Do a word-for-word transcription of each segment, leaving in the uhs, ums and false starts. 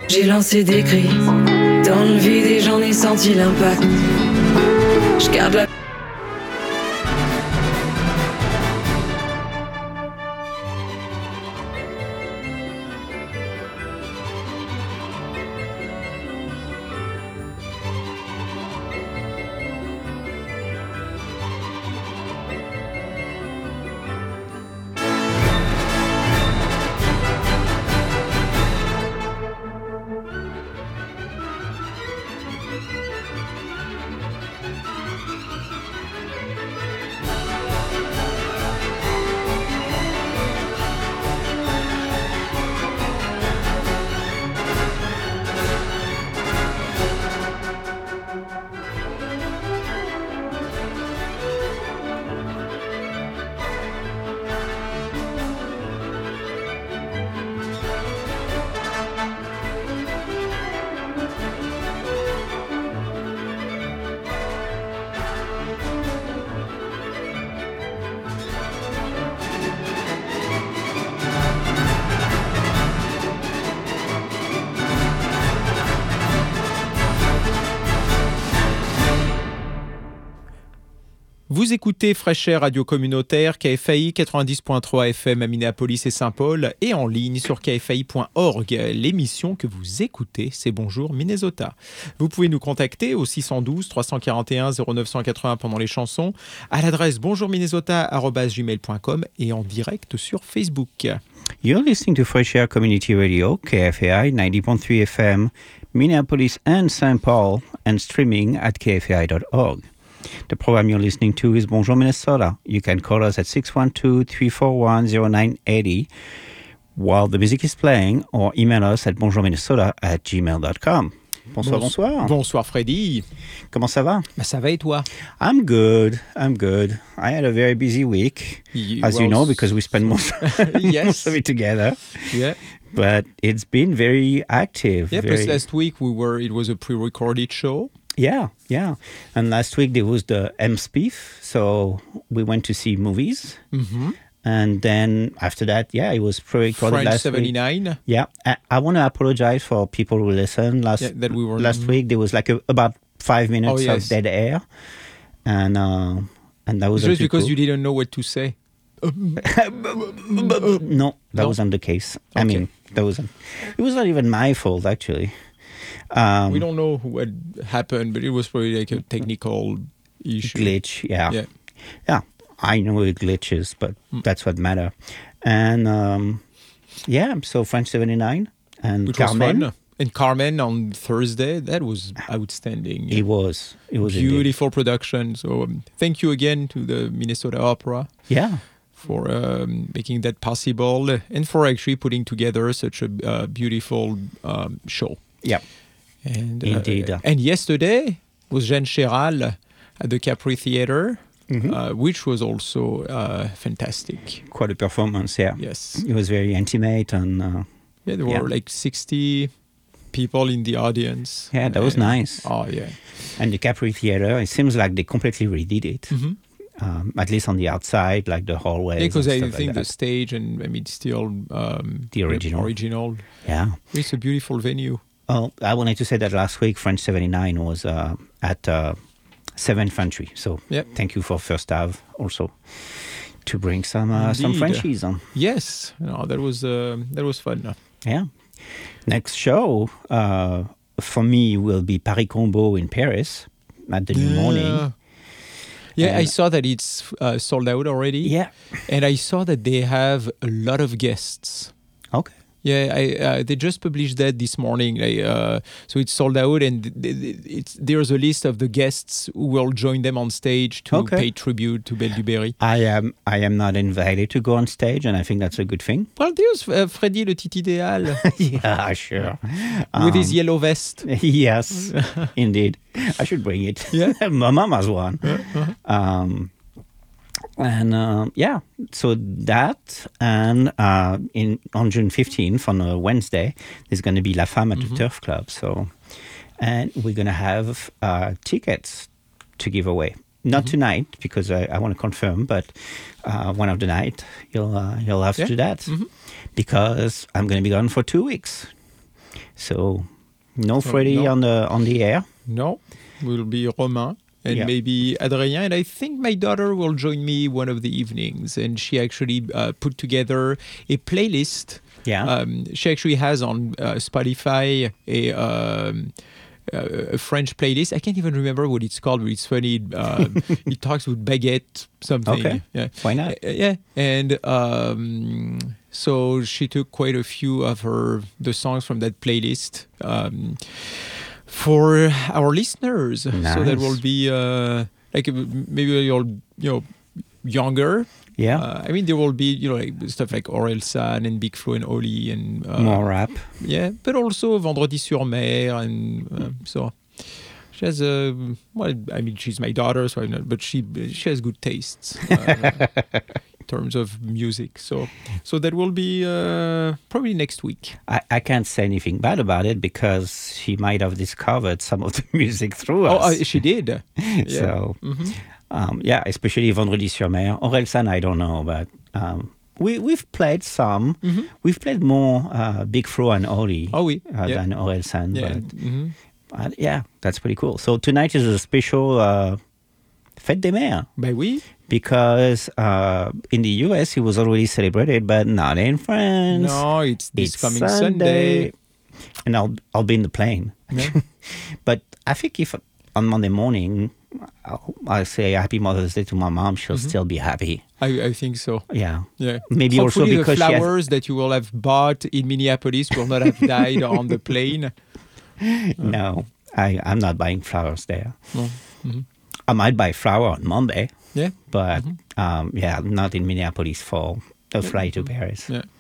J'ai lancé des cris dans le vide et j'en ai senti l'impact. Je garde la... Vous écoutez Fresh Air Radio Communautaire, K F A I quatre-vingt-dix point trois F M à Minneapolis et Saint-Paul et en ligne sur K F A I point org. L'émission que vous écoutez, c'est Bonjour Minnesota. Vous pouvez nous contacter au six un deux, trois quatre un, zéro neuf huit zéro pendant les chansons, à l'adresse bonjourminnesota arobase gmail point com et en direct sur Facebook. You're listening to Fresh Air Community Radio, K F A I ninety point three F M, Minneapolis and Saint Paul, and streaming at k f a i dot org. The program you're listening to is Bonjour Minnesota. You can call us at six one two, three four one, zero nine eight zero while the music is playing, or email us at bonjourminnesota at gmail dot com. Bonsoir, bonsoir. Bonsoir Freddy. Comment ça va? Bah, ça va et toi? I'm good, I'm good. I had a very busy week, You as well, you know, because we spent most, yes. most of it together. Yeah. But it's been very active. Yeah, very... plus last week we were, it was a pre-recorded show. Yeah, yeah. And last week there was the M S P I F, so we went to see movies. Mm-hmm. And then after that, yeah, it was pre-recorded French last seventy-nine. week. Yeah, I, I want to apologize for people who listened last yeah, that we were last mm-hmm. week. There was like a, about five minutes oh, yes. of dead air, and uh, and that was just because cool. you didn't know what to say. No, that no? wasn't the case. Okay. I mean, that wasn't. It was not even my fault, actually. Um, we don't know what happened, but it was probably like a technical issue. Glitch, yeah. Yeah. Yeah, I know it glitches, but mm. that's what matters. And, um, yeah, so French seventy-nine and Which Carmen. Was fun. And Carmen on Thursday, that was outstanding. It was. It was beautiful indeed. Production. So um, thank you again to the Minnesota Opera. Yeah. For um, making that possible and for actually putting together such a uh, beautiful um, show. Yeah. And, Indeed. Uh, and yesterday was Jeanne Chéral at the Capri Theatre, mm-hmm. uh, which was also uh, fantastic. Quite a performance, yeah. Yes. It was very intimate and... Uh, yeah, there yeah. were like sixty people in the audience. Yeah, that was and, nice. Oh, yeah. And the Capri Theatre, it seems like they completely redid it. Mm-hmm. Um, at least on the outside, like the hallways. Yeah, because I think like the stage and I mean still um, the original. original. Yeah. It's a beautiful venue. Well, I wanted to say that last week, French seventy-nine was uh, at uh, seventh Entry. So yep. thank you for First Ave also to bring some uh, some Frenchies on. Yes, no, that was uh, that was fun. Yeah. Next show uh, for me will be Paris Combo in Paris at the New yeah. Morning. Yeah, and I saw that it's uh, sold out already. Yeah. And I saw that they have a lot of guests. Okay. Yeah, I, uh, they just published that this morning. I, uh, so it's sold out, and it's there's a list of the guests who will join them on stage to okay. pay tribute to Belle du Berry. I am I am not invited to go on stage, and I think that's a good thing. Well, there's uh, Freddy le Tit Idéal. Yeah, sure. With um, his yellow vest. Yes, indeed. I should bring it. Yeah. My mom has one. Uh-huh. Um, and uh, yeah, so that and uh, in on June fifteenth on a Wednesday, there's going to be La Femme at mm-hmm. the Turf Club. So, and we're going to have uh, tickets to give away. Not mm-hmm. tonight because I, I want to confirm, but uh, one of the night you'll uh, you'll have yeah. to do that mm-hmm. because I'm going to be gone for two weeks. So, no Freddie no. on the on the air. No, will be Romain. And yeah. maybe Adrien, and I think my daughter will join me one of the evenings. And she actually uh, put together a playlist. Yeah. Um, she actually has on uh, Spotify a, um, a French playlist. I can't even remember what it's called, but it's funny. Uh, it talks with baguette something. Okay. Yeah. Why not? Uh, yeah. And um, so she took quite a few of her the songs from that playlist. Um, For our listeners, nice. So that will be uh, like maybe you're you know younger. Yeah, uh, I mean there will be you know like stuff like Orelsan and Big Flo and Oli and uh, more rap. Yeah, but also Vendredi sur Mer and uh, so she has a well. I mean she's my daughter, so I'm not, but she she has good tastes. Uh, in terms of music, so so that will be uh, probably next week. I, I can't say anything bad about it because she might have discovered some of the music through us. Oh, uh, she did. Yeah. So, mm-hmm. um, yeah, especially Vendredi sur Mer. Orelsan, I don't know, but um, we we've played some. Mm-hmm. We've played more uh, Big Flo and Oli oh, oui. uh, yeah. than Orelsan. Yeah. But, Mm-hmm. uh, yeah, that's pretty cool. So tonight is a special uh, Fête des Mères. Ben oui. Because uh, in the U S it was already celebrated, but not in France. No, it's this it's coming Sunday. Sunday. And I'll I'll be in the plane. Yeah. But I think if on Monday morning I'll, I'll say Happy Mother's Day to my mom, she'll Mm-hmm. still be happy. I, I think so. Yeah. Yeah. Maybe Hopefully also because the she has- flowers that you will have bought in Minneapolis will not have died on the plane. No, I, I'm not buying flowers there. No. Mm-hmm. I might buy flower on Monday, Yeah. but Mm-hmm. um, yeah, not in Minneapolis for a flight to Paris. Yeah.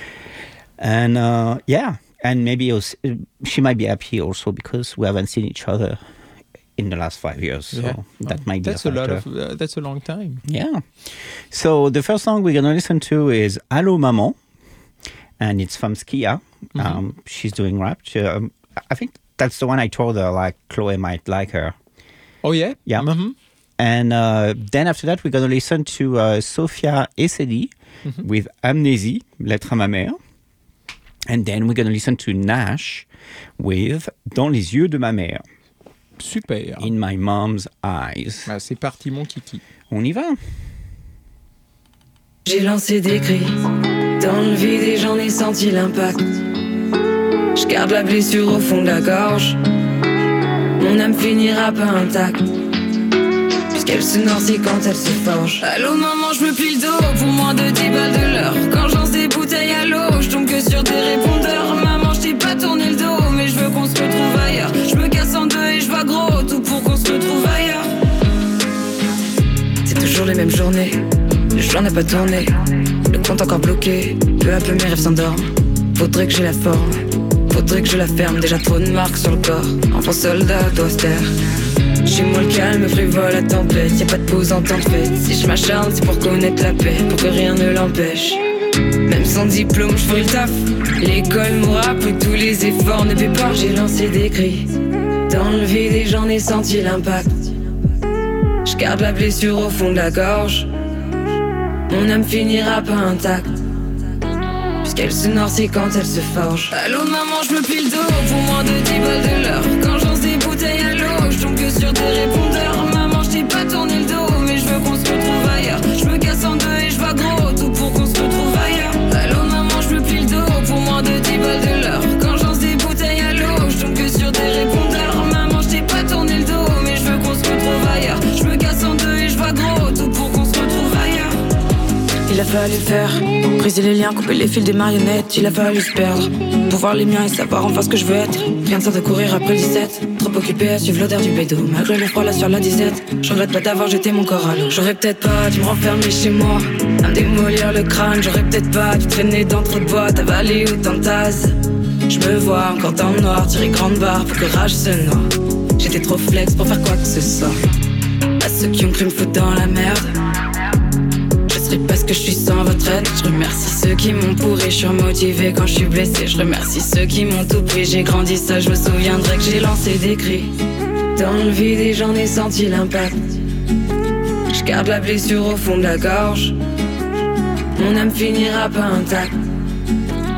And uh, yeah, and maybe also, she might be happy also because we haven't seen each other in the last five years. So Yeah. that might be That's a a lot factor. of. Uh, that's a long time. Yeah. So the first song we're going to listen to is Allô Maman, and it's from Skia. Mm-hmm. Um, she's doing rap. She, um, I think that's the one I told her, like, Chloe might like her. Oh yeah. Yeah. Mm-hmm. And uh, then after that, we're going to listen to uh, Sophia Essedi Mm-hmm. with Amnésie, Lettre à ma mère. And then we're going to listen to Nash with Dans les yeux de ma mère, Super. In my mom's eyes. Ah, c'est parti mon kiki. On y va. J'ai lancé des cris dans le vide et j'en ai senti l'impact. Je garde la blessure au fond de la gorge. Mon âme finira pas intacte, puisqu'elle se noircit quand elle se forge. Allô maman, je me plie le dos pour moins de dix balles de l'heure. Quand je lance des bouteilles à l'eau, je tombe que sur des répondeurs. Maman, je t'ai pas tourné le dos, mais je veux qu'on se retrouve ailleurs. Je me casse en deux et je vois gros, tout pour qu'on se retrouve ailleurs. C'est toujours les mêmes journées, le jour n'a pas tourné, le compte encore bloqué. Peu à peu mes rêves s'endorment. Faudrait que j'ai la forme, faudrait que je la ferme. Déjà trop de marques sur le corps, enfant soldat doit se taire. Chez moi le calme frivole la tempête, y'a pas de pause en temps de fête. Si je m'acharne c'est pour connaître la paix, pour que rien ne l'empêche. Même sans diplôme je ferai le taf. L'école m'aura pris tous les efforts, ne paie pas. J'ai lancé des cris dans le vide et j'en ai senti l'impact. Je garde la blessure au fond de la gorge. Mon âme finira pas intacte, puisqu'elle se noircit quand elle se forge. Allô maman, je me plie le dos pour moins de dix balles de l'heure. Quand je lance des bouteilles à l'eau, je tombe que sur des répondeurs. Maman, je t'ai pas tourné le dos, mais je veux qu'on se retrouve ailleurs. Je me casse en deux et je vois gros, tout pour qu'on se retrouve ailleurs. Allô maman, je me plie le dos pour moins de dix balles de l'heure. Quand je lance des bouteilles à l'eau, je tombe que sur des répondeurs. Maman, je t'ai pas tourné le dos, mais je veux qu'on se retrouve ailleurs. Je me casse en deux et je vois gros, tout pour qu'on se retrouve ailleurs. Il a fallu faire, briser les liens, couper les fils des marionnettes. Il a fallu se perdre, pour voir les miens et savoir enfin ce que je veux être. Rien de ça de courir après le dix-sept, trop occupé à suivre l'odeur du bédo. Malgré le froid là sur la disette, je regrette pas d'avoir jeté mon corps à l'eau. J'aurais peut-être pas dû me renfermer chez moi, à me démolir le crâne. J'aurais peut-être pas dû traîner dans trop de boîtes, avaler autant de tasses. Je me vois encore dans le noir, tirer grande barre pour que rage se noie. J'étais trop flex pour faire quoi que ce soit. À ceux qui ont cru me foutre dans la merde, parce que je suis sans votre aide. Je remercie ceux qui m'ont pourri, je suis remotivé quand je suis blessé. Je remercie ceux qui m'ont tout pris, j'ai grandi ça, je me souviendrai que j'ai lancé des cris dans le vide et j'en ai senti l'impact. Je garde la blessure au fond de la gorge. Mon âme finira pas intacte,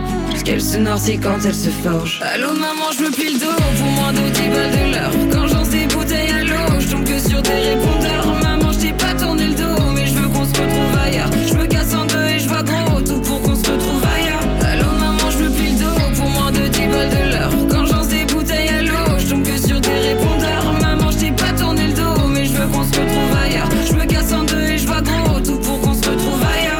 qu'elle se noircit quand elle se forge. Allô maman, je me plie le dos pour moins de dix balles de l'heure. Quand j'en des bouteilles à l'eau, je tombe que sur des répondeurs. Maman, je t'ai pas tourné le dos, mais je veux qu'on se retrouve ailleurs. Je me casse en deux et je vois gros, tout pour qu'on se retrouve ailleurs. Allô maman, je me plie le dos pour moins de dix balles de l'heure. Quand j'en des bouteilles à l'eau, je tombe que sur des répondeurs. Maman, je t'ai pas tourné le dos, mais je veux qu'on se retrouve ailleurs. Je me casse en deux et je vois gros, tout pour qu'on se retrouve ailleurs.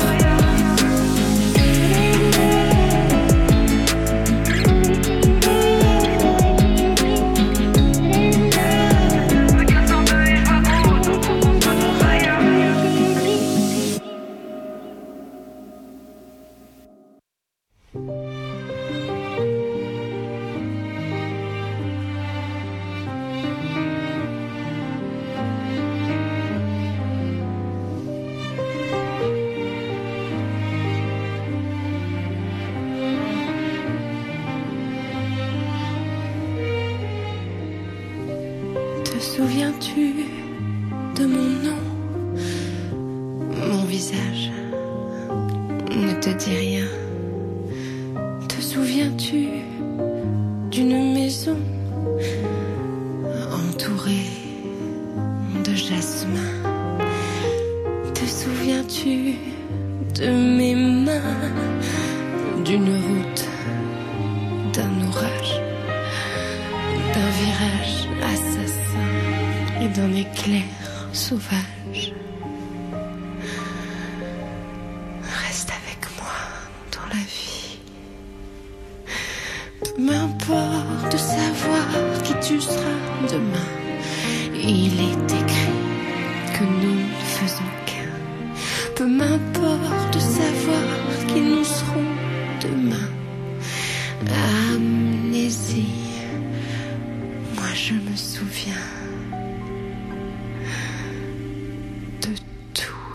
Te souviens-tu de mon nom? Mon visage ne te dit rien. Te souviens-tu d'une maison entourée de jasmin? Te souviens-tu de mes mains, d'une route, d'un orage, d'un virage assassin et d'un éclair sauvage? Reste avec moi dans la vie. Peu m'importe de savoir qui tu seras demain. Il est écrit que nous ne faisons qu'un. Peu m'importe de savoir qui nous serons demain. Amnésie, moi je me souviens de tout.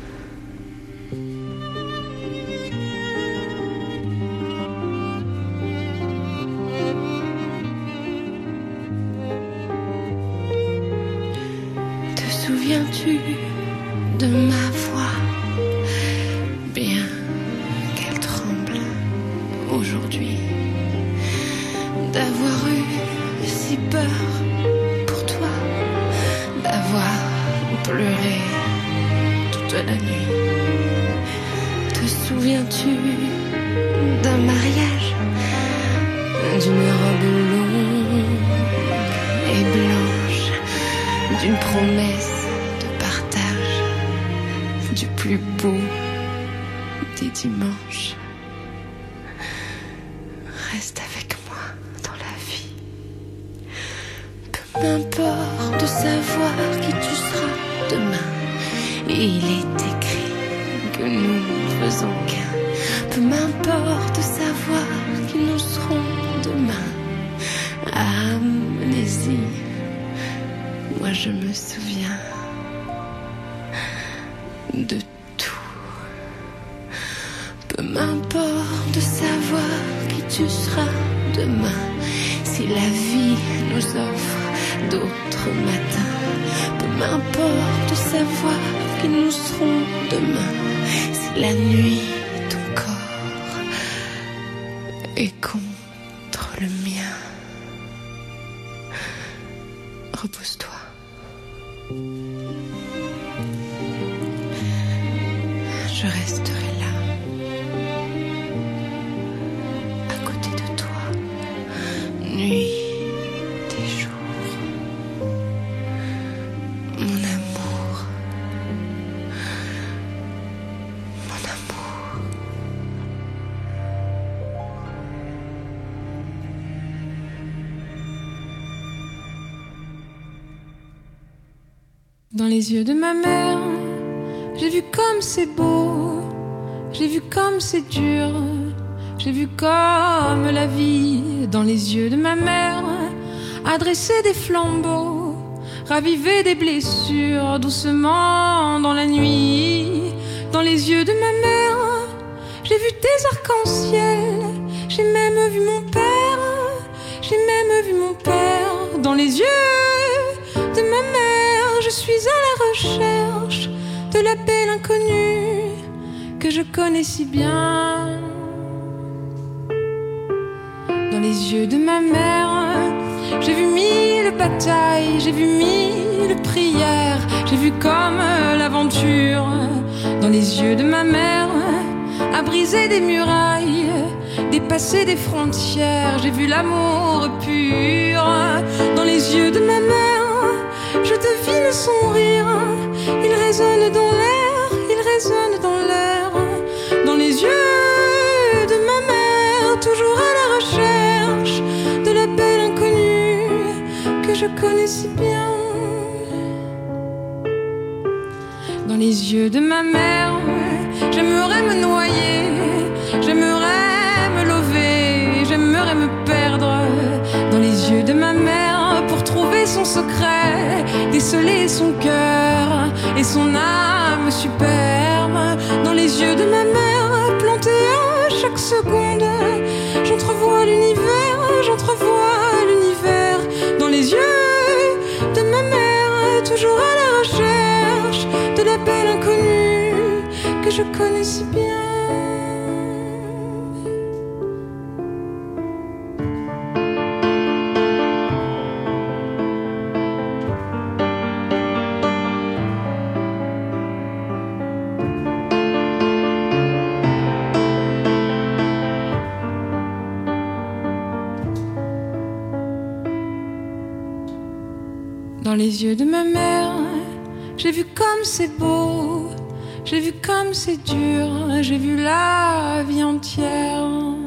Te souviens-tu de ma voix, bien qu'elle tremble aujourd'hui, d'avoir eu si peur pour toi, d'avoir pleuré toute la nuit? Te souviens-tu d'un mariage, d'une robe longue et blanche, d'une promesse de partage, du plus beau des dimanches? Reste avec moi dans la vie. Peu m'importe de savoir qui tu seras demain. Il est écrit que nous ne faisons qu'un. Peu m'importe de savoir qui nous serons demain. Amnésie, moi je me souviens de tout. Peu m'importe de savoir qui tu seras demain. Si la vie nous offre d'autres matins, peu m'importe de savoir qui nous serons demain. Si la nuit, ton corps est contre le mien, repose-toi. Je resterai là, à côté de toi, nuit et jour. Mon amour, mon amour. Dans les yeux de ma mère, j'ai vu comme c'est beau, j'ai vu comme c'est dur, j'ai vu comme la vie. Dans les yeux de ma mère, adresser des flambeaux, raviver des blessures doucement dans la nuit. Dans les yeux de ma mère, j'ai vu des arcs-en-ciel, j'ai même vu mon père, j'ai même vu mon père. Dans les yeux de ma mère, je suis à la recherche de la belle inconnue que je connais si bien. les yeux de ma mère, j'ai vu mille batailles, j'ai vu mille prières, j'ai vu comme l'aventure dans les yeux de ma mère, à briser des murailles, dépasser des frontières, j'ai vu l'amour pur dans les yeux de ma mère, je devine son rire, il résonne dans l'air, il résonne dans l'air, dans les yeux de ma mère, toujours à la recherche de la belle inconnue que je connais si bien. Dans les yeux de ma mère, j'aimerais me noyer, j'aimerais me lever, j'aimerais me perdre dans les yeux de ma mère pour trouver son secret, déceler son cœur et son âme superbe. Dans les yeux de ma mère, plantés à chaque seconde, j'entrevois l'univers, j'entrevois l'univers. Dans les yeux de ma mère, toujours à la recherche de la belle inconnue que je connais si bien. Dans les yeux de ma mère, j'ai vu comme c'est beau, j'ai vu comme c'est dur, j'ai vu la vie entière.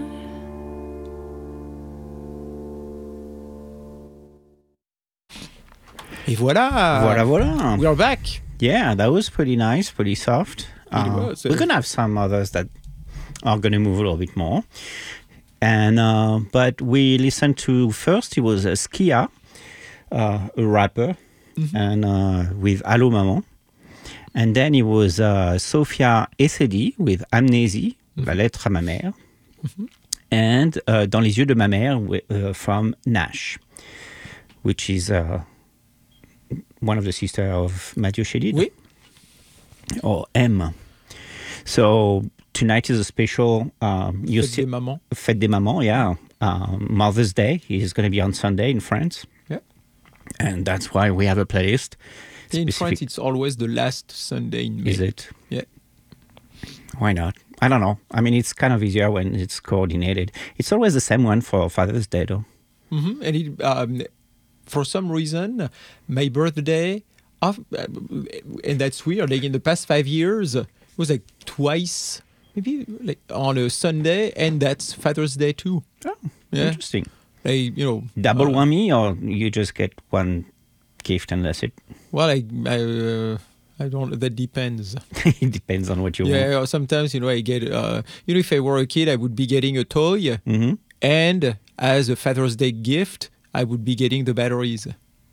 Et voilà. Voilà, voilà. We're back. Yeah, that was pretty nice, pretty soft. It Uh, was. we're going to have some others that are going to move a little bit more. And uh, but we listened to first, it was uh, Skia, uh, a rapper, Mm-hmm. and uh, with Allo Maman. And then it was uh, Sophia Essedi with Amnésie, Mm-hmm. La lettre à ma mère. And uh, Dans les yeux de ma mère wi- uh, from Nash, which is uh, one of the sisters of Mathieu Chédid. Oui. Or M. So tonight is a special um, you Fête see- des mamans. Fête des Mamans, yeah. Um, Mother's Day is going to be on Sunday in France. Yeah. And that's why we have a playlist. In specific- France, it's always the last Sunday in May. Is it? Yeah. Why not? I don't know. I mean, it's kind of easier when it's coordinated. It's always the same one for Father's Day, though. Mm-hmm. And it, um, for some reason, my birthday, of, uh, and that's weird. Like in the past five years, it was like twice, maybe like on a Sunday, and that's Father's Day too. Oh, Yeah. interesting. Like, you know, Double uh, whammy, or you just get one gift and that's it? Well, I, I, uh, I don't. That depends. It depends on what you want. Yeah, or sometimes you know I get. Uh, you know, if I were a kid, I would be getting a toy, hmm and as a Father's Day gift, I would be getting the batteries.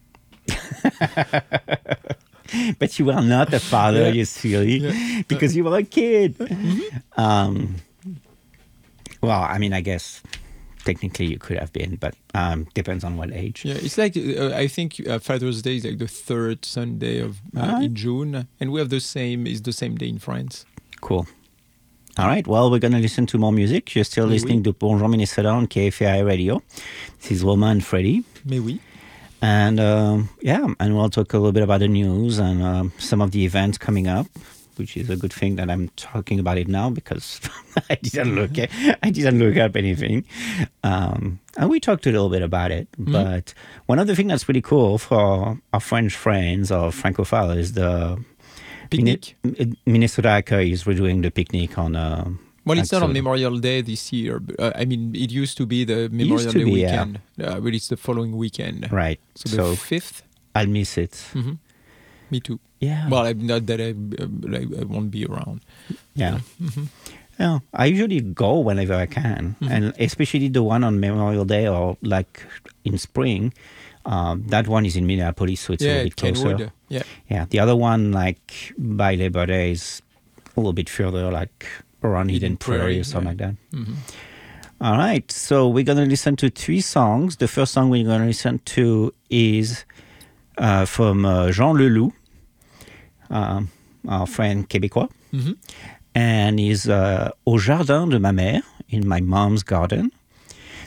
But you were not a father, Yeah. you silly, Yeah. because you were a kid. Um, well, I mean, I guess technically you could have been, but um, depends on what age. Yeah, it's like uh, I think uh, Father's Day is like the third Sunday of uh, Alright. in June, and we have the same. Is the same day in France. Cool. All right, well, we're going to listen to more music. You're still Oui, listening oui. to Bonjour Minnesota on K F A I Radio. This is Wilma and Freddie. Mais oui. And um, yeah, and we'll talk a little bit about the news and um, some of the events coming up, which is a good thing that I'm talking about it now because I didn't look at, I didn't look up anything. Um, and we talked a little bit about it. But one of the things that's really cool for our French friends or Francophile is the Picnic. Mini- Minnesota Accueil is redoing the picnic on. Uh, Well, it's not on Axel. Memorial Day this year. But, uh, I mean, it used to be the Memorial to Day be, yeah. weekend, uh, but it's the following weekend. Right. So the So fifth. I'll miss it. Mhm. Me too. Yeah. Well, I'm not that I, uh, like, I won't be around. Yeah. Yeah. I usually go whenever I can, and especially the one on Memorial Day or like in spring. Um, that one is in Minneapolis, so it's a yeah, little bit closer. Kenwood. Yeah. Yeah. The other one, like by Labor Day, is a little bit further, like around Eden Eden Prairie, Prairie, or something yeah. like that. Mhm. All right. So we're going to listen to three songs. The first song we're going to listen to is uh, from uh, Jean Leloup, um, our friend Québécois, Mhm. and is uh, Au Jardin de ma mère, in my mom's garden.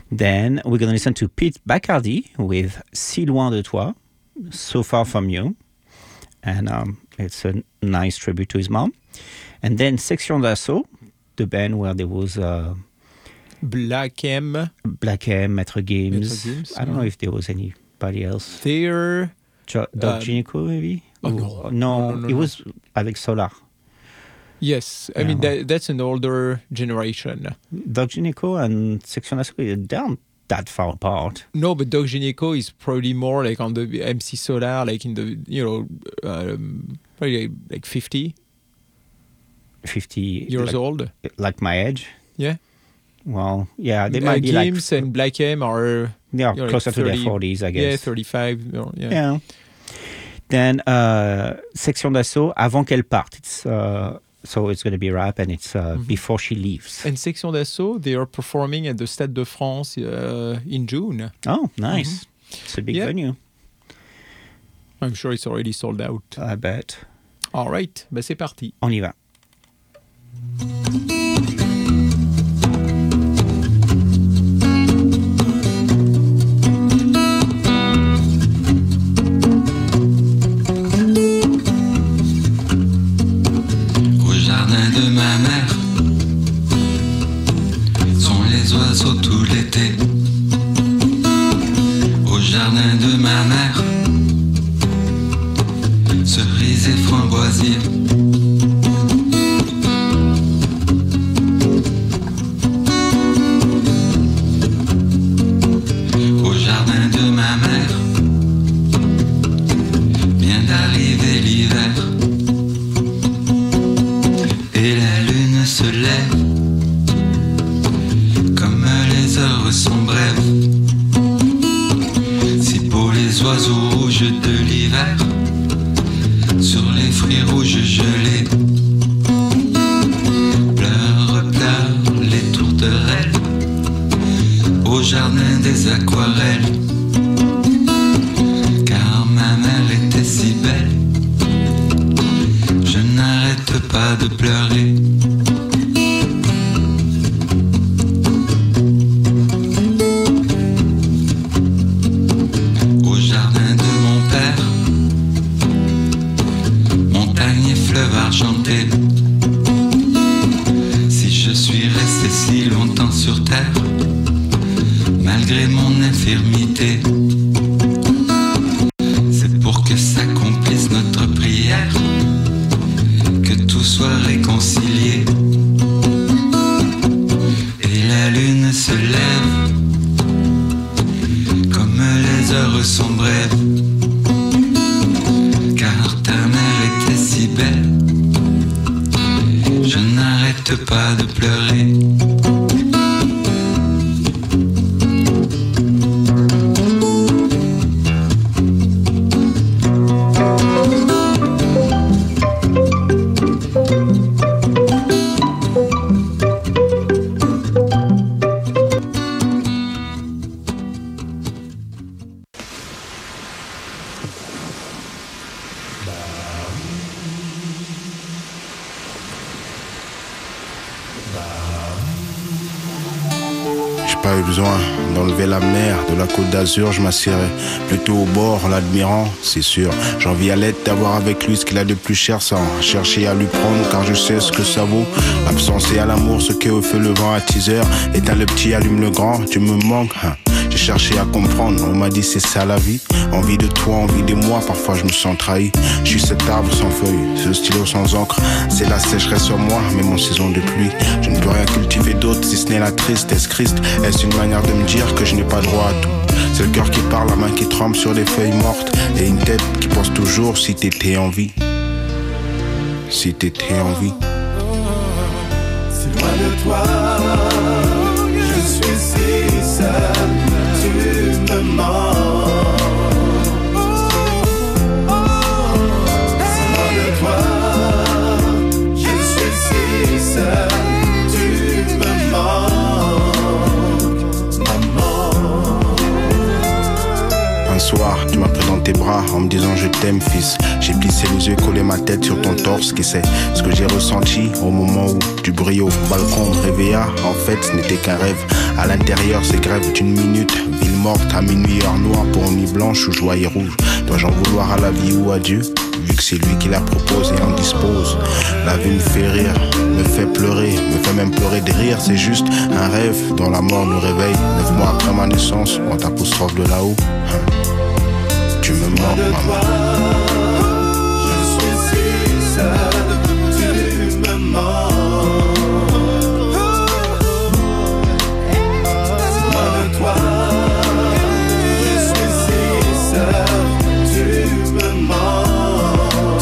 Then we're going to listen to Pete Bacardi with Si loin de toi, So Far From You. And um, it's a nice tribute to his mom. And then Section d'Assaut, the band where there was uh, Black M. Black M, Maître Gims. Maître Gims, I don't yeah. know if there was anybody else. There. Jo- Doc Um, Gynéco, maybe? oh, Or- no. no, No, no, no, it no. was avec Solar. Yes, I Yeah. mean that, that's an older generation. Doc Gynéco and Section d'Assaut, they aren't that far apart. No, but Doc Gynéco is probably more like on the M C Solar, like in the, you know, um, probably like fifty fifty years like, old. like my age. Yeah. Well, yeah, they Uh, might be like Gims and Black M are they are you know, closer like to their thirty forties, I yeah, guess. thirty-five. Or, yeah. Yeah. Then uh, Section d'Assaut, Avant qu'elle parte. It's uh, so it's going to be rap, and it's uh, Mhm. before she leaves. And Section d'Assaut, they are performing at the Stade de France uh, in June. Oh, nice! It's a big Yeah. venue, I'm sure it's already sold out. I bet. All right, bah c'est parti. On y va. Au jardin de ma mère sont les oiseaux tout l'été. Au jardin de ma mère, cerises et framboisiers. Au jardin de ma mère vient d'arriver l'hiver. Et la lune se lève, comme les heures sont brèves. Si pour les oiseaux rouges de l'hiver, sur les fruits rouges gelés, pleurent, pleurent les tourterelles, au jardin des aquarelles. Car ma mère était si belle, je n'arrête pas de pleurer. Au jardin de mon père, montagne et fleuve argenté. Si je suis resté si longtemps sur terre, malgré mon infirmité, c'est pour que s'accomplisse notre prière, que tout soit réconcilié. Et la lune se lève, comme les heures sont brèves. Car ta mère était si belle, je n'arrête pas de pleurer. J'ai pas eu besoin d'enlever la mer de la côte d'Azur, je m'assierai plutôt au bord, en l'admirant, c'est sûr. J'envie à l'aide d'avoir avec lui ce qu'il a de plus cher sans chercher à lui prendre, car je sais ce que ça vaut. L'absence et à l'amour, ce qu'est au feu le vent à teaser. Éteins le petit, allume le grand, tu me manques, hein. J'ai cherché à comprendre, on m'a dit c'est ça la vie. Envie de toi, envie de moi, parfois je me sens trahi. Je suis cet arbre sans feuilles, ce stylo sans encre. C'est la sécheresse sur moi, même en saison de pluie. Je ne peux rien cultiver d'autre si ce n'est la tristesse. Christ, est-ce une manière de me dire que je n'ai pas droit à tout? C'est le cœur qui parle, la main qui tremble sur des feuilles mortes. Et une tête qui pense toujours si t'étais en vie. Si t'étais en vie. Si loin de toi, je suis si seul. Tu me manques. Si loin de toi, je suis si seul. Tu me manques, maman. Un soir, tu m'as pris dans tes bras en me disant je t'aime fils. J'ai plissé les yeux, collé ma tête sur ton torse. Qui c'est ce que j'ai ressenti au moment où du bruit au balcon me réveilla. En fait ce n'était qu'un rêve. À l'intérieur c'est grève d'une minute. Ville morte à minuit, heure noire pour une nuit blanche ou joie rouge. Dois-je en vouloir à la vie ou à Dieu, vu que c'est lui qui la propose et en dispose? La vie me fait rire, me fait pleurer, me fait même pleurer de rire. C'est juste un rêve dont la mort nous réveille. Neuf mois après ma naissance, on t'apostrophe de là-haut. Tu me manques, maman. Je suis si seul, tu me manques. C'est loin de toi. Je suis si seul, tu me manques.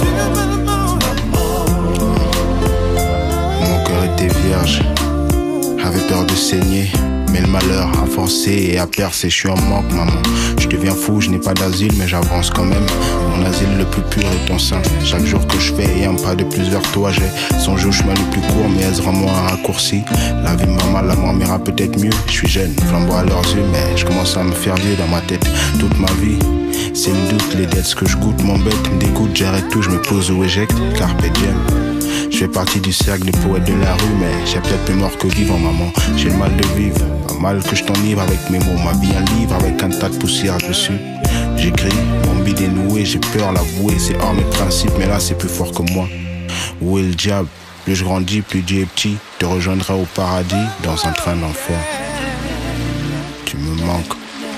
Mon cœur était vierge, avait peur de saigner. Mais le malheur a forcé et a percé, je suis en manque, maman. Je deviens fou, je n'ai pas d'asile, mais j'avance quand même. Mon asile le plus pur est ton sein. Chaque jour que je fais et un pas de plus vers toi, j'ai songé au chemin le plus court, mais elle rend moi un raccourci. La vie m'a mal, la mort m'ira peut-être mieux. Je suis jeune, flamboie à leurs yeux, mais je commence à me faire vieux dans ma tête. Toute ma vie, c'est le doute, les dettes, ce que je goûte m'embête, me dégoûte, j'arrête tout, je me pose ou éjecte, carpe diem. Je fais partie du cercle des poètes de la rue, mais j'ai peut-être plus mort que vivant, maman. J'ai le mal de vivre, pas mal que je t'enivre avec mes mots. Ma vie un livre avec un tas de poussière dessus. J'écris, mon bide est noué, j'ai peur l'avouer. C'est hors mes principes, mais là c'est plus fort que moi. Où est le diable? Plus je grandis, plus Dieu est petit. Te rejoindrai au paradis, dans un train d'enfer. Tu me manques.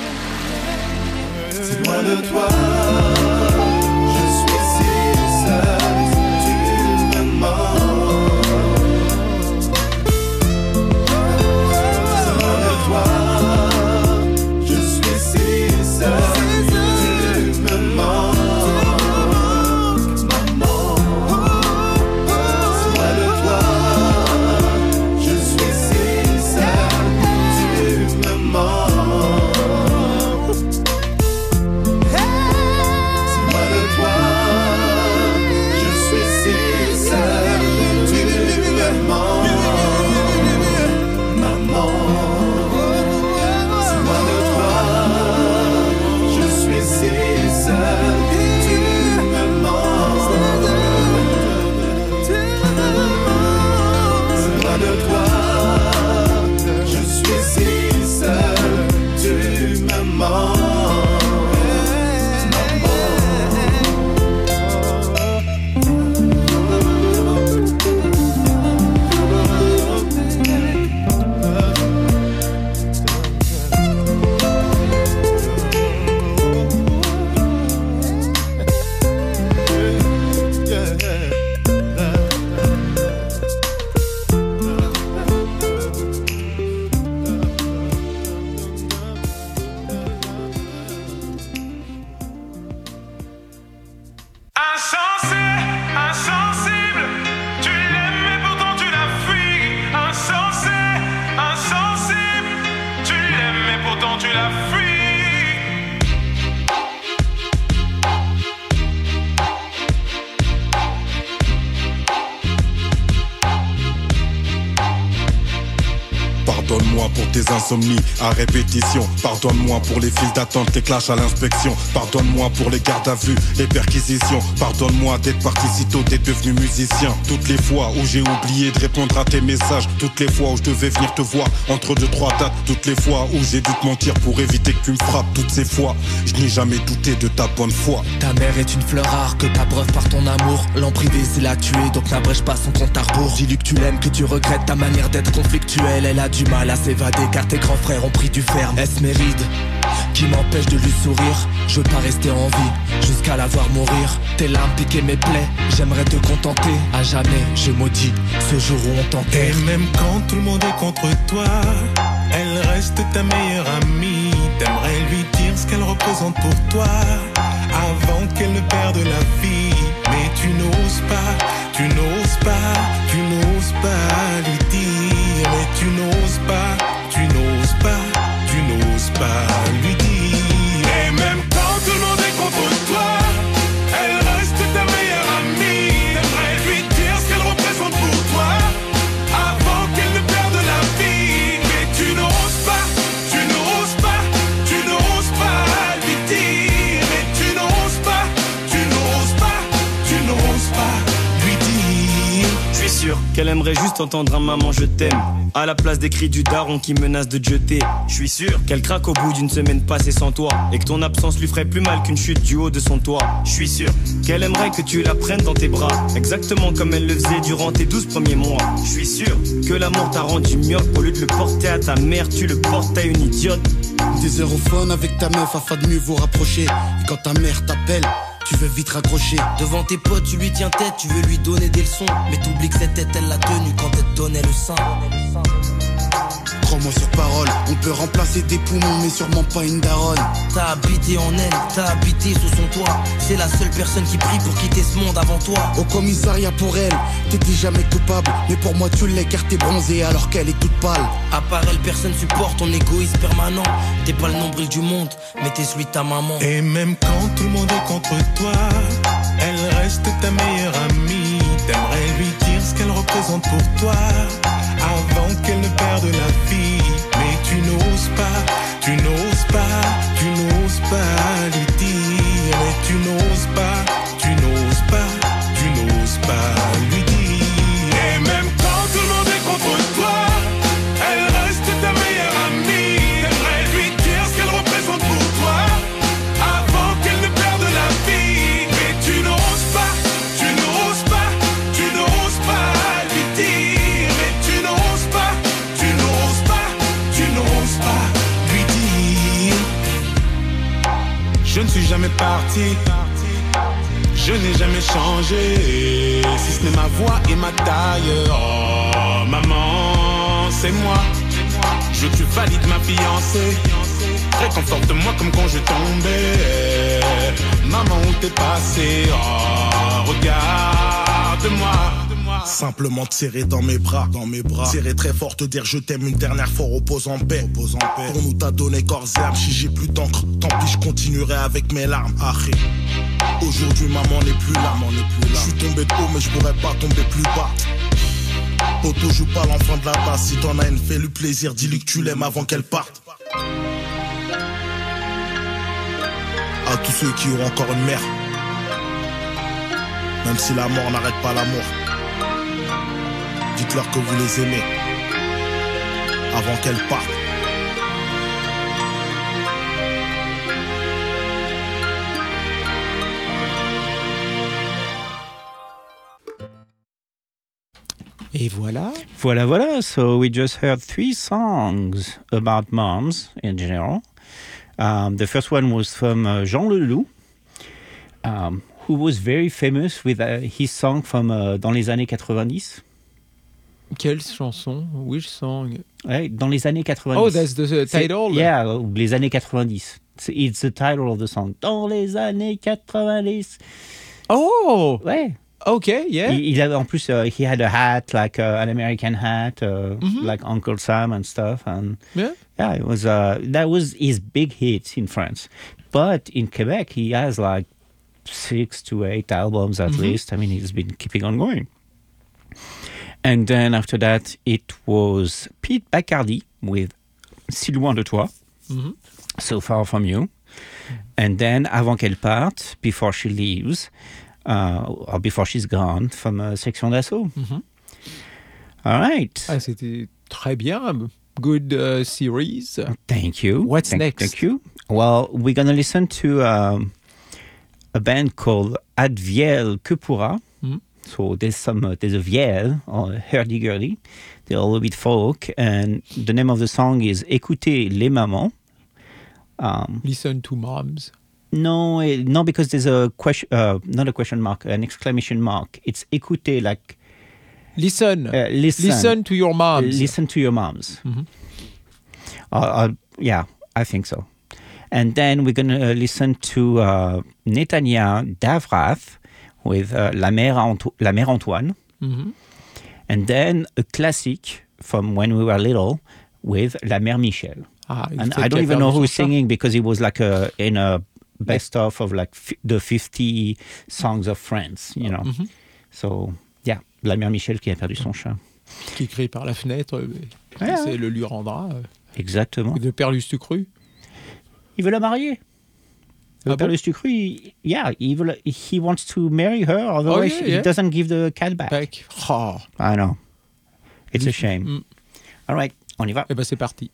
C'est loin de toi. Je suis si seul. Pardonne-moi pour tes insomnies à répétition. Pardonne-moi pour les files d'attente, les clashs à l'inspection. Pardonne-moi pour les gardes à vue, les perquisitions. Pardonne-moi d'être parti si tôt, d'être devenu musicien. Toutes les fois où j'ai oublié de répondre à tes messages. Toutes les fois où je devais venir te voir entre deux, trois dates. Toutes les fois où j'ai dû te mentir pour éviter que tu me frappes. Toutes ces fois, je n'ai jamais douté de ta bonne foi. Ta mère est une fleur rare que t'abreuves par ton amour. L'emprisée c'est la tuer, donc n'abrège pas son compte à rebours. Dis-lui que tu l'aimes, que tu regrettes ta manière d'être conflictuelle. Elle a du mal à s'évader car tes grands frères ont pris du ferme. Est-ce mes rides qui m'empêchent de lui sourire? Je veux pas rester en vie jusqu'à la voir mourir. Tes larmes piquaient mes plaies, j'aimerais te contenter. À jamais je maudis ce jour où on t'enterre. Et même quand tout le monde est contre toi, elle reste ta meilleure amie. T'aimerais lui dire ce qu'elle représente pour toi avant qu'elle ne perde la vie. Mais tu n'oses pas, tu n'oses pas, tu n'oses pas lui dire. Mais tu n'oses pas, tu n'oses pas, tu n'oses pas lui dire. Et même quand tout le monde est contre toi, elle reste ta meilleure amie. T'aimerais lui dire ce qu'elle représente pour toi avant qu'elle ne perde la vie. Mais tu n'oses pas, tu n'oses pas, tu n'oses pas lui dire. Mais tu n'oses pas, tu sûr qu'elle aimerait juste entendre un maman je t'aime à la place des cris du daron qui menace de te jeter. Je suis sûr qu'elle craque au bout d'une semaine passée sans toi et que ton absence lui ferait plus mal qu'une chute du haut de son toit. Je suis sûr qu'elle aimerait que tu la prennes dans tes bras, exactement comme elle le faisait durant tes douze premiers mois. Je suis sûr que l'amour t'a rendu myope, au lieu de le porter à ta mère, tu le portes à une idiote. Des aérophones avec ta meuf afin de mieux vous rapprocher. Et quand ta mère t'appelle, tu veux vite raccrocher. Devant tes potes, tu lui tiens tête, tu veux lui donner des leçons. Mais t'oublies que cette tête, elle l'a tenue quand elle te donnait le sein. Crois-moi sur parole, on peut remplacer des poumons, mais sûrement pas une daronne. T'as habité en elle, t'as habité sous son toit. C'est la seule personne qui prie pour quitter ce monde avant toi. Au commissariat pour elle, t'étais jamais coupable. Mais pour moi tu l'es car t'es bronzée alors qu'elle est toute pâle. À part elle, personne supporte ton égoïsme permanent. T'es pas le nombril du monde, mais t'es celui de ta maman. Et même quand tout le monde est contre toi, elle reste ta meilleure amie. T'aimerais lui dire ce qu'elle représente pour toi avant qu'elle ne perde la vie. Mais tu n'oses pas, tu n'oses pas, tu n'oses pas lui dire. Et tu n'oses pas, tu n'oses pas, tu n'oses pas lui dire. Et même quand tout le monde est contre toi, elle reste ta meilleure amie. T'aimerais lui dire ce qu'elle représente pour toi avant qu'elle ne perde la vie. Mais tu n'oses pas, tu n'oses pas, tu n'oses pas lui dire. Mais tu n'oses pas, tu n'oses pas, tu n'oses pas lui dire. Je ne suis jamais parti, je n'ai jamais changé, si ce n'est ma voix et ma taille. Oh maman, c'est moi. Je te valide ma fiancée, réconforte-moi comme quand je tombais. Maman, où t'es passé? Oh, regarde-moi. Simplement te serrer dans mes bras, dans mes bras. Serrer très fort, te dire je t'aime une dernière fois, repose en paix, repose en paix. Pour nous t'as donné corps et âme, si j'ai plus d'encre, tant pis je continuerai avec mes larmes. Arrête. Aujourd'hui maman n'est plus là, maman n'est plus là. Je suis tombé de haut mais je pourrais pas tomber plus bas. Poto joue pas l'enfant de la base, si t'en as une fais-lui plaisir, dis-lui que tu l'aimes avant qu'elle parte. À tous ceux qui ont encore une mère, même si la mort n'arrête pas l'amour, dites-leur que vous les aimez avant qu'elles partent. Et voilà. Voilà, voilà. So we just heard three songs about moms in general. Um, the first one was from uh, Jean Leloup, um, who was very famous with uh, his song from uh, dans les années quatre-vingt-dix. Quelle chanson? Which song? Ouais, dans les années quatre-vingt-dix. Oh, that's the title? Yeah, les années quatre-vingt-dix. It's the title of the song. Dans les années quatre-vingt-dix. Oh! Ouais. Okay, yeah. Il, il avait en plus, uh, he had a hat, like uh, an American hat, uh, mm-hmm. like Uncle Sam and stuff. And yeah, yeah, it was uh, that was his big hit in France. But in Quebec, he has like six to eight albums at mm-hmm. least. I mean, he's been keeping on going. And then after that, it was Pete Bacardi with Si loin de toi, mm-hmm. So far from you. Mm-hmm. And then Avant qu'elle parte, Before she leaves. Uh, or Before She's Gone, from uh, Section d'Assaut. Mm-hmm. All right. Ah, c'était très bien. Good uh, series. Thank you. What's thank, next? Thank you. Well, we're going to listen to um, a band called Adviel Que Pourra. Mm-hmm. So there's some, uh, there's a vielle, or hurdy-gurdy. They're all a bit folk. And the name of the song is Écoutez les mamans. Um, Listen to moms. No, no, because there's a question, uh, not a question mark, an exclamation mark. It's écouter, like listen, uh, listen, listen to your moms. Listen to your moms. Mm-hmm. Uh, uh, yeah, I think so. And then we're gonna listen to uh, Netanya Davrath with uh, La Mère Anto- La Mère Antoine, mm-hmm. and then a classic from when we were little with La Mère Michel. Ah, and I don't even know who's singing because it was like a in a best of of like f- the fifty songs of France, you know. Mm-hmm. So, yeah, La Mère Michel qui a perdu son chat. Qui crie par la fenêtre, yeah. C'est le lui rendra. Exactement. De Père Lustucru. Il veut la marier. Le Ah père bon? de Stucru, he- yeah, he, will, he wants to marry her, otherwise yeah, he yeah. doesn't give the cat back. Back. Oh. I know. It's a shame. Mm. All right, on y va. Eh ben c'est parti.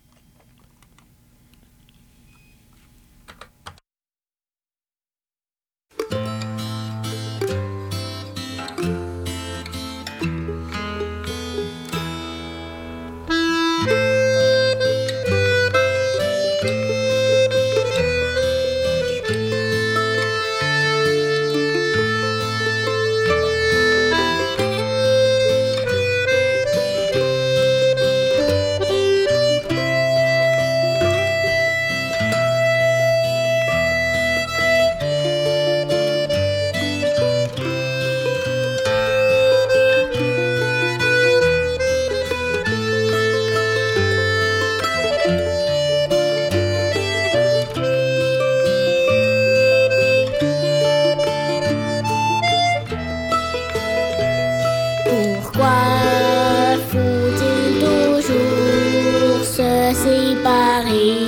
Pourquoi faut-il toujours se séparer?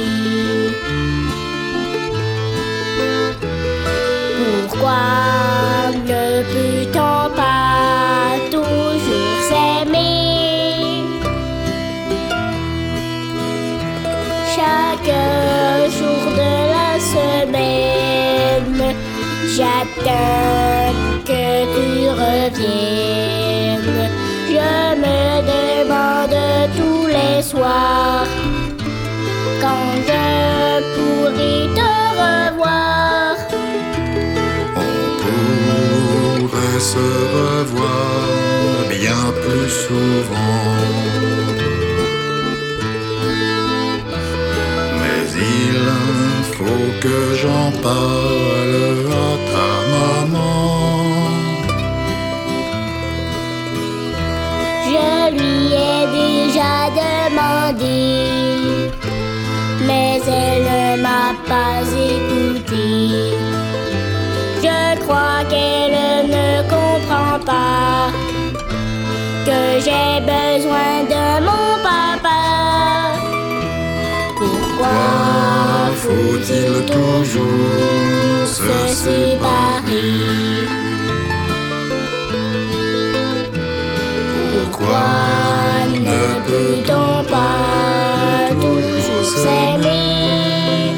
Pourquoi ne peut-on pas toujours s'aimer? Chaque jour de la semaine, j'attends que tu reviennes. Je me demande tous les soirs quand je pourrai te revoir. On pourrait se revoir bien plus souvent. Mais il faut que j'en parle à ta maman. Je lui ai déjà demandé, mais elle ne m'a pas écouté. Je crois qu'elle ne comprend pas que j'ai besoin de mon papa. Pourquoi Faut-il toujours se séparer? Pourquoi ne peut-on pas toujours s'aimer?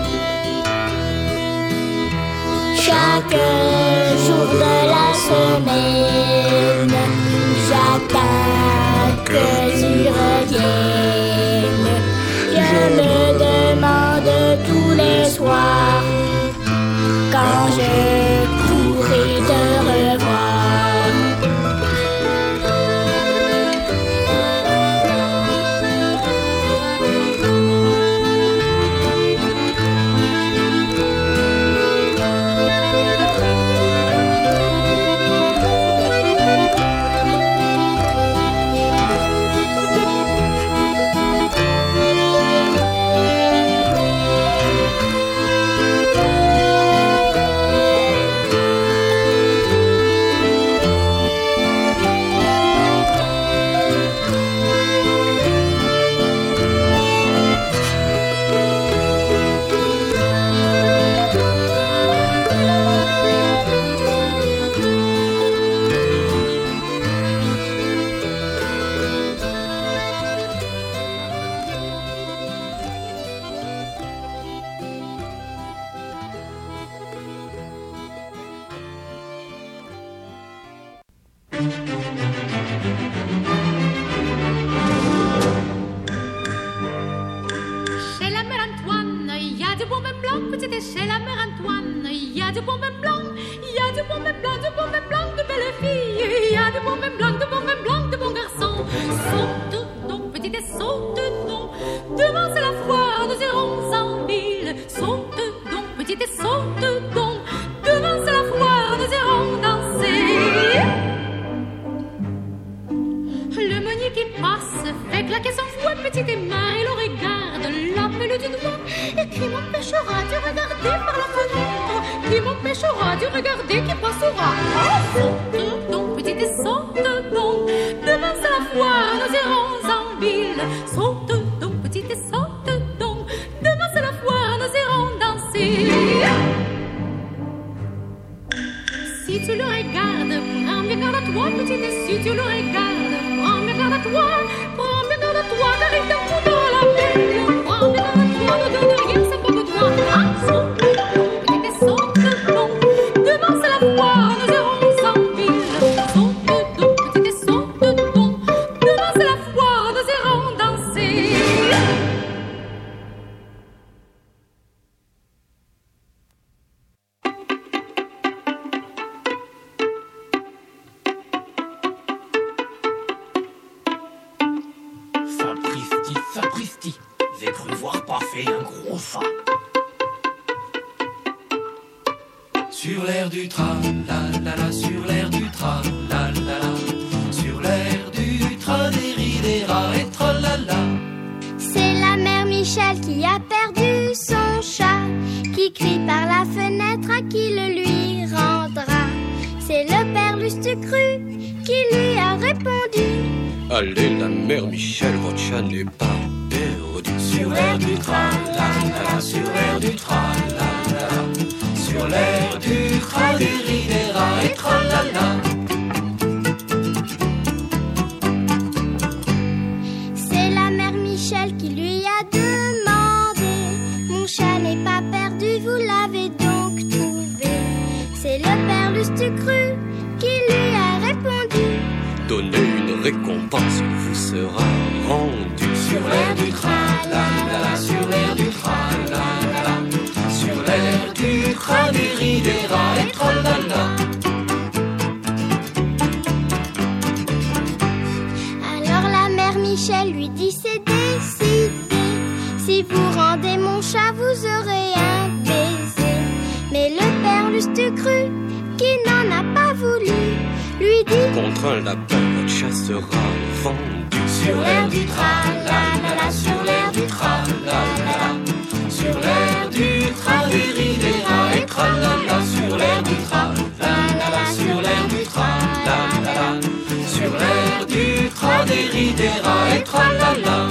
Chaque jour de la semaine, j'attends que tu reviennes. Je me demande tous les soirs quand je pourrai te revoir. Chez la mère Antoine, il y a du bon vin blanc. Petite, chez la mère Antoine, il y a du bon vin blanc. Il y a du bon vin blanc, du bon vin blanc, de belles filles. Il y a du bon vin blanc, du bon vin blanc, de bons garçons. Saute donc, petite, saute donc. Demain c'est la foire, nous irons en ville. Saute donc, petite, saute donc. Demain c'est la foire, nous irons danser. Le meunier qui passe fait claquer son fouet. Petite et Marie le regarde, l'appelle du doigt. Et qui m'empêchera de regarder par la fenêtre? Qui m'empêchera de regarder qui passera? Oh, saute donc, petite et saute donc. Demain c'est la foire, nous irons en ville. Saute donc, petite et saute donc. Demain c'est la foire, nous irons danser. toi, petit déçu, tu le regardes. Prends bien garde à toi, prends bien garde à toi, car il t'aime dans la ville. Prends bien garde à toi, ne donne rien, ça peut que toi. Ah, son petit et son long, devant c'est la foire, nous irons en ville. Son dedans, petit et son dedans, devant c'est la foire, nous irons danser. Sapristi, sapristi, j'ai cru voir passer un gros fa. Sur l'air du tra, la la la, sur l'air du tra, la la la, sur l'air du tra, des ris, des rats et tra la la. C'est la mère Michel qui a perdu son chat, qui crie par la fenêtre à qui le lui rendra. C'est le père Lustucru qui lui a répondu: allez, la mère Michel, votre chat n'est pas perdu. Sur l'air du tra, la la la, sur l'air du tra, la la la, sur l'air du tra, des ris, des rats et tra la la. C'est la mère Michel qui lui a demandé: mon chat n'est pas perdu, vous l'avez donc trouvé? C'est le père Lustucru qui lui a répondu: donnez une récompense qui vous sera rendue. Sur l'air du tra, la la la, sur l'air du tra, la la la, sur l'air du tra, des ris, des rats et tra la la. Alors la mère Michel lui dit: c'est décidé, si vous rendez mon chat, vous aurez un baiser. Mais le père Lustucru, qui n'en a pas voulu, lui dit: contre un lapin, votre chat sera vendu. Sur l'air du tra, la la la, sur l'air du tra, la la la, sur l'air du tra, des ris, des rats et tra la la, sur l'air du tra, la la la, sur l'air du tra, la la la, sur l'air du tra, des ris, des rats et tra la la.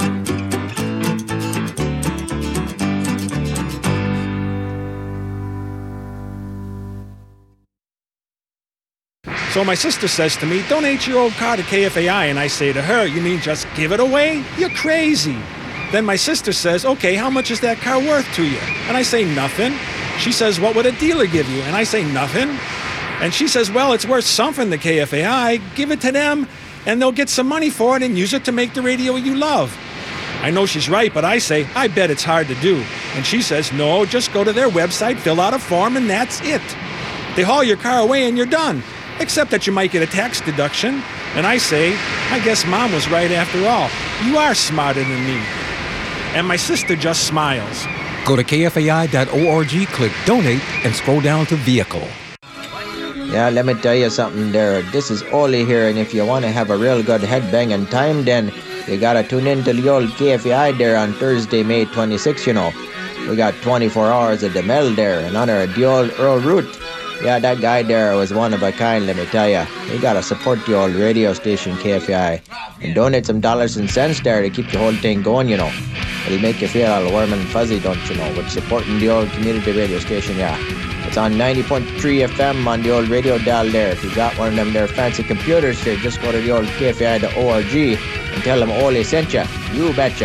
So my sister says to me, donate your old car to K F A I. And I say to her, you mean just give it away? You're crazy. Then my sister says, okay, how much is that car worth to you? And I say, nothing. She says, what would a dealer give you? And I say, nothing. And she says, well, it's worth something to K F A I. Give it to them, and they'll get some money for it and use it to make the radio you love. I know she's right, but I say, I bet it's hard to do. And she says, no, just go to their website, fill out a form, and that's it. They haul your car away and you're done. Except that you might get a tax deduction. And I say, I guess Mom was right after all. You are smarter than me. And my sister just smiles. Go to K F A I dot org, click donate, and scroll down to vehicle. Yeah, let me tell you something there. This is Oli here, and if you want to have a real good headbanging time, then you gotta tune in to the old K F A I there on Thursday, May twenty-sixth, you know. We got twenty-four hours of the Mel there in honor of the old Earl Root. Yeah, that guy there was one of a kind, let me tell you. You gotta support the old radio station, K F A I, and donate some dollars and cents there to keep the whole thing going, you know. It'll make you feel all warm and fuzzy, don't you know, with supporting the old community radio station, yeah. It's on ninety point three F M on the old radio dial there. If you got one of them there fancy computers here, just go to the old K F A I dot org and tell them Ole sent you. You betcha.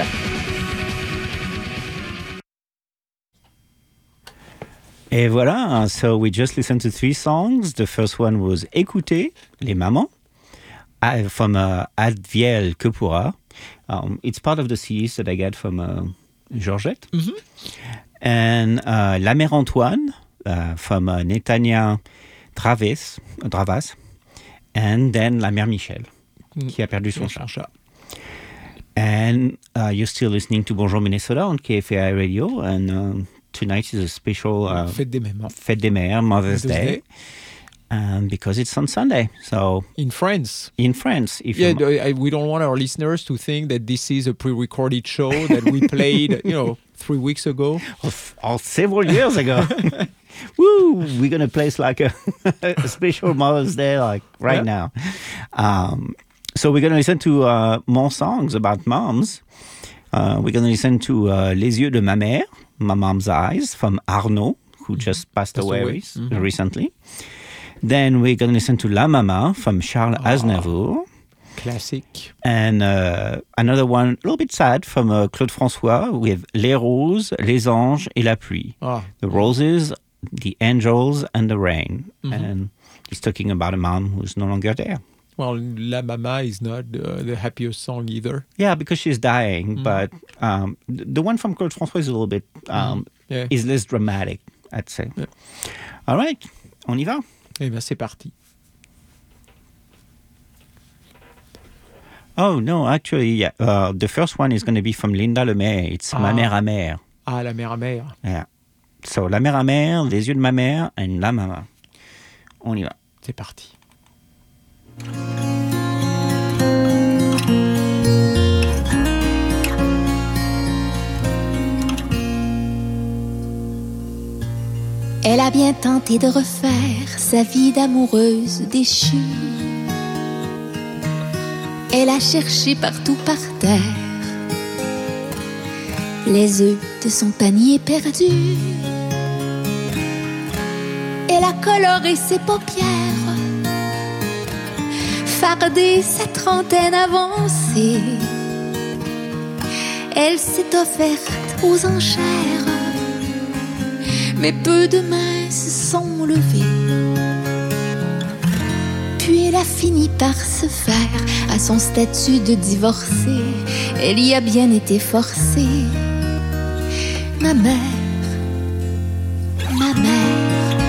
Et voilà, so we just listened to three songs. The first one was Écoutez, les mamans, uh, from uh, Adviel que pourra. Um, it's part of the C Ds that I get from uh, Georgette. Mm-hmm. And uh, La Mère Antoine, uh, from uh, Netanya Draves, Dravas. And then La Mère Michel, mm. qui a perdu son chat. chat. And uh, you're still listening to Bonjour Minnesota on K F A I Radio. And um, tonight is a special uh, Fête des Mères, Fête des Mères, Mother's, Mother's Day. Day. Um, because it's on Sunday, so in France. In France, if yeah, I, we don't want our listeners to think that this is a pre-recorded show that we played, you know, three weeks ago or, or several years ago. Woo! We're gonna place like a, a special Mother's Day, like right yeah. now. Um, so we're gonna listen to uh, more songs about moms. Uh, we're gonna listen to uh, Les yeux de ma mère, My Mom's Eyes, from Arnaud, who mm-hmm. just passed, passed away, away. Mm-hmm. recently. Then we're going to listen to La Mama from Charles oh, Aznavour. Classic. And uh, another one, a little bit sad, from uh, Claude François with Les Roses, Les Anges et la Pluie. Oh. The roses, the angels, and the rain. Mm-hmm. And he's talking about a mom who's no longer there. Well, La Mama is not uh, the happiest song either. Yeah, because she's dying. Mm. But um, the one from Claude François is a little bit, um, mm. yeah. is less dramatic, I'd say. Yeah. All right, on y va? Eh bien, c'est parti. Oh, no, actually, yeah. Uh, the first one is going to be from Linda Lemay. It's ah. Ma mère amère. Ah, La mère amère. Yeah. So, La mère amère, Les yeux de ma mère, and La Mama. On y va. C'est parti. Elle a bien tenté de refaire sa vie d'amoureuse déchue. Elle a cherché partout par terre les œufs de son panier perdu. Elle a coloré ses paupières, fardé sa trentaine avancée. Elle s'est offerte aux enchères, mais peu de mains se sont levées. Puis elle a fini par se faire à son statut de divorcée. Elle y a bien été forcée. Ma mère, ma mère.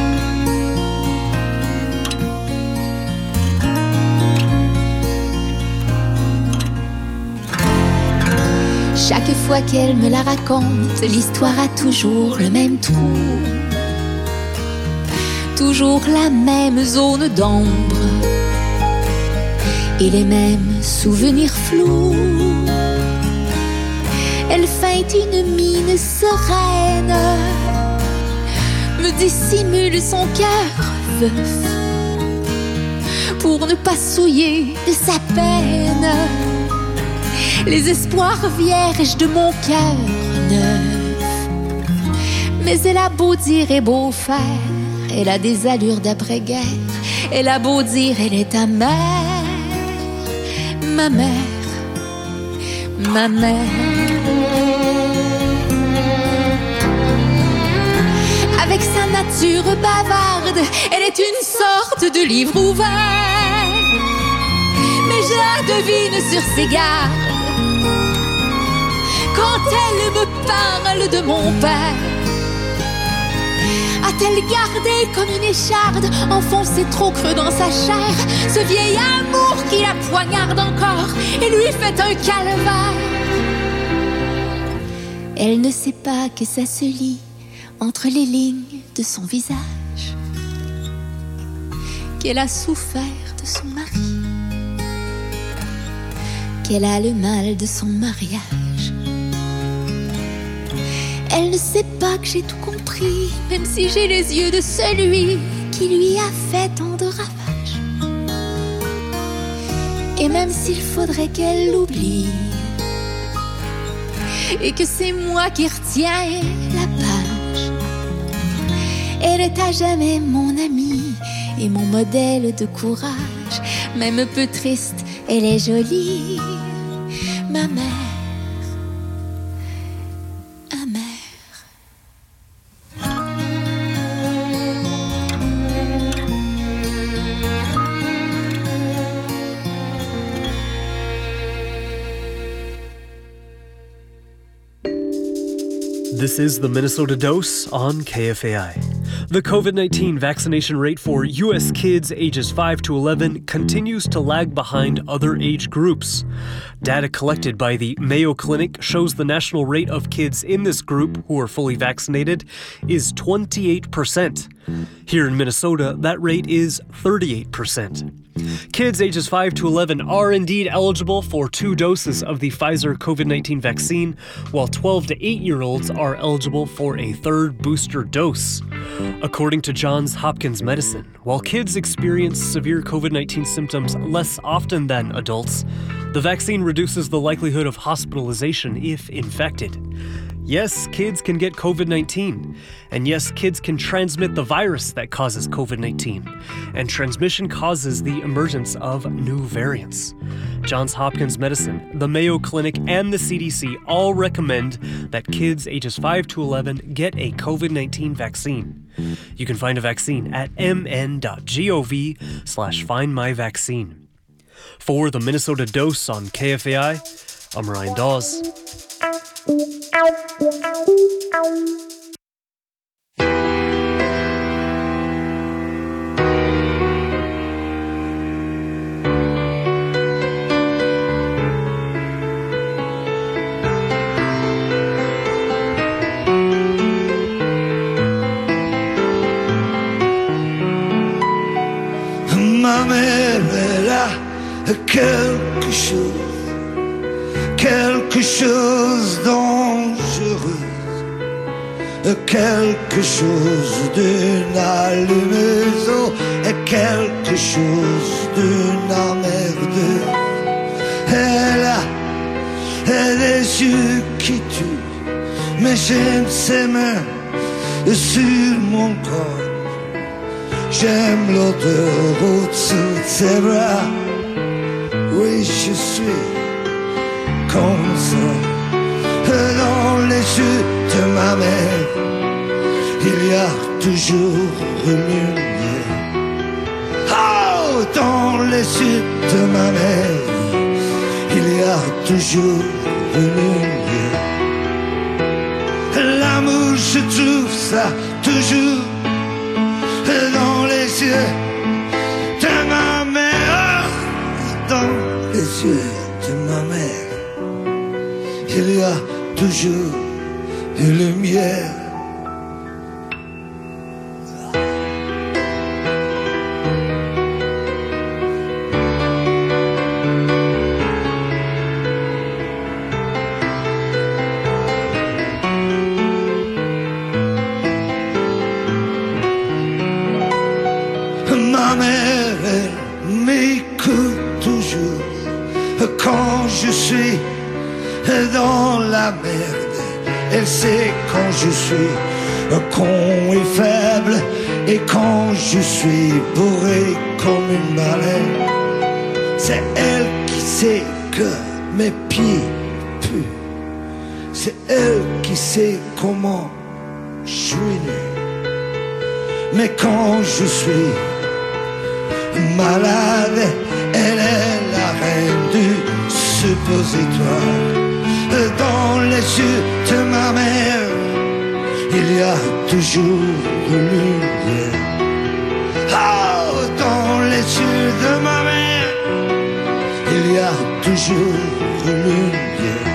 Chaque fois qu'elle me la raconte, l'histoire a toujours le même trou. Toujours la même zone d'ombre et les mêmes souvenirs flous. Elle feinte une mine sereine, me dissimule son cœur veuf pour ne pas souiller de sa peine les espoirs vierges de mon cœur neuf. Mais elle a beau dire et beau faire, elle a des allures d'après-guerre. Elle a beau dire, elle est ta mère, ma mère, ma mère. Avec sa nature bavarde, elle est une sorte de livre ouvert. Mais je la devine sur ses gardes quand elle me parle de mon père. A-t-elle gardé comme une écharde, enfoncé trop creux dans sa chair, ce vieil amour qui la poignarde encore et lui fait un calvaire? Elle ne sait pas que ça se lit entre les lignes de son visage, qu'elle a souffert de son mari, qu'elle a le mal de son mariage. Elle ne sait pas que j'ai tout compris, même si j'ai les yeux de celui qui lui a fait tant de ravages. Et même s'il faudrait qu'elle l'oublie, et que c'est moi qui retiens la page, elle est à jamais mon amie et mon modèle de courage. Même peu triste, elle est jolie, ma mère. This is the Minnesota Dose on K F A I. The COVID nineteen vaccination rate for U S kids ages five to eleven continues to lag behind other age groups. Data collected by the Mayo Clinic shows the national rate of kids in this group who are fully vaccinated is twenty-eight percent. Here in Minnesota, that rate is thirty-eight percent. Kids ages five to eleven are indeed eligible for two doses of the Pfizer COVID nineteen vaccine, while twelve to eight-year-olds are eligible for a third booster dose. According to Johns Hopkins Medicine, while kids experience severe COVID nineteen symptoms less often than adults, the vaccine reduces the likelihood of hospitalization if infected. Yes, kids can get covid nineteen. And yes, kids can transmit the virus that causes covid nineteen. And transmission causes the emergence of new variants. Johns Hopkins Medicine, the Mayo Clinic, and the C D C all recommend that kids ages five to eleven get a covid nineteen vaccine. You can find a vaccine at mn.gov slash findmyvaccine. For the Minnesota Dose on K F A I, I'm Ryan Dawes. Ma mère, elle a quelque chose, quelque chose dangereux, quelque chose d'une allumeuse, et quelque chose d'une emmerdeuse. Elle a, elle a des yeux qui tuent, mais j'aime ses mains sur mon corps. J'aime l'odeur au-dessous de ses bras. Oui, je suis comme ça. Dans les yeux de ma mère, il y a toujours une lumière. Oh, dans les yeux de ma mère, il y a toujours une lumière. L'amour, je trouve ça toujours dans les yeux de ma mère, dans les yeux de ma mère, il y a toujours une lumière. Ma mère, elle m'écoute toujours quand je suis dans la merde. Elle sait quand je suis con et faible, et quand je suis bourré comme une baleine. C'est elle qui sait que mes pieds puent. C'est elle qui sait comment je suis né. Mais quand je suis malade, elle est la reine du suppositoire. Dans les yeux de ma mère, il y a toujours une lumière. Oh, dans les yeux de ma mère, il y a toujours une lumière.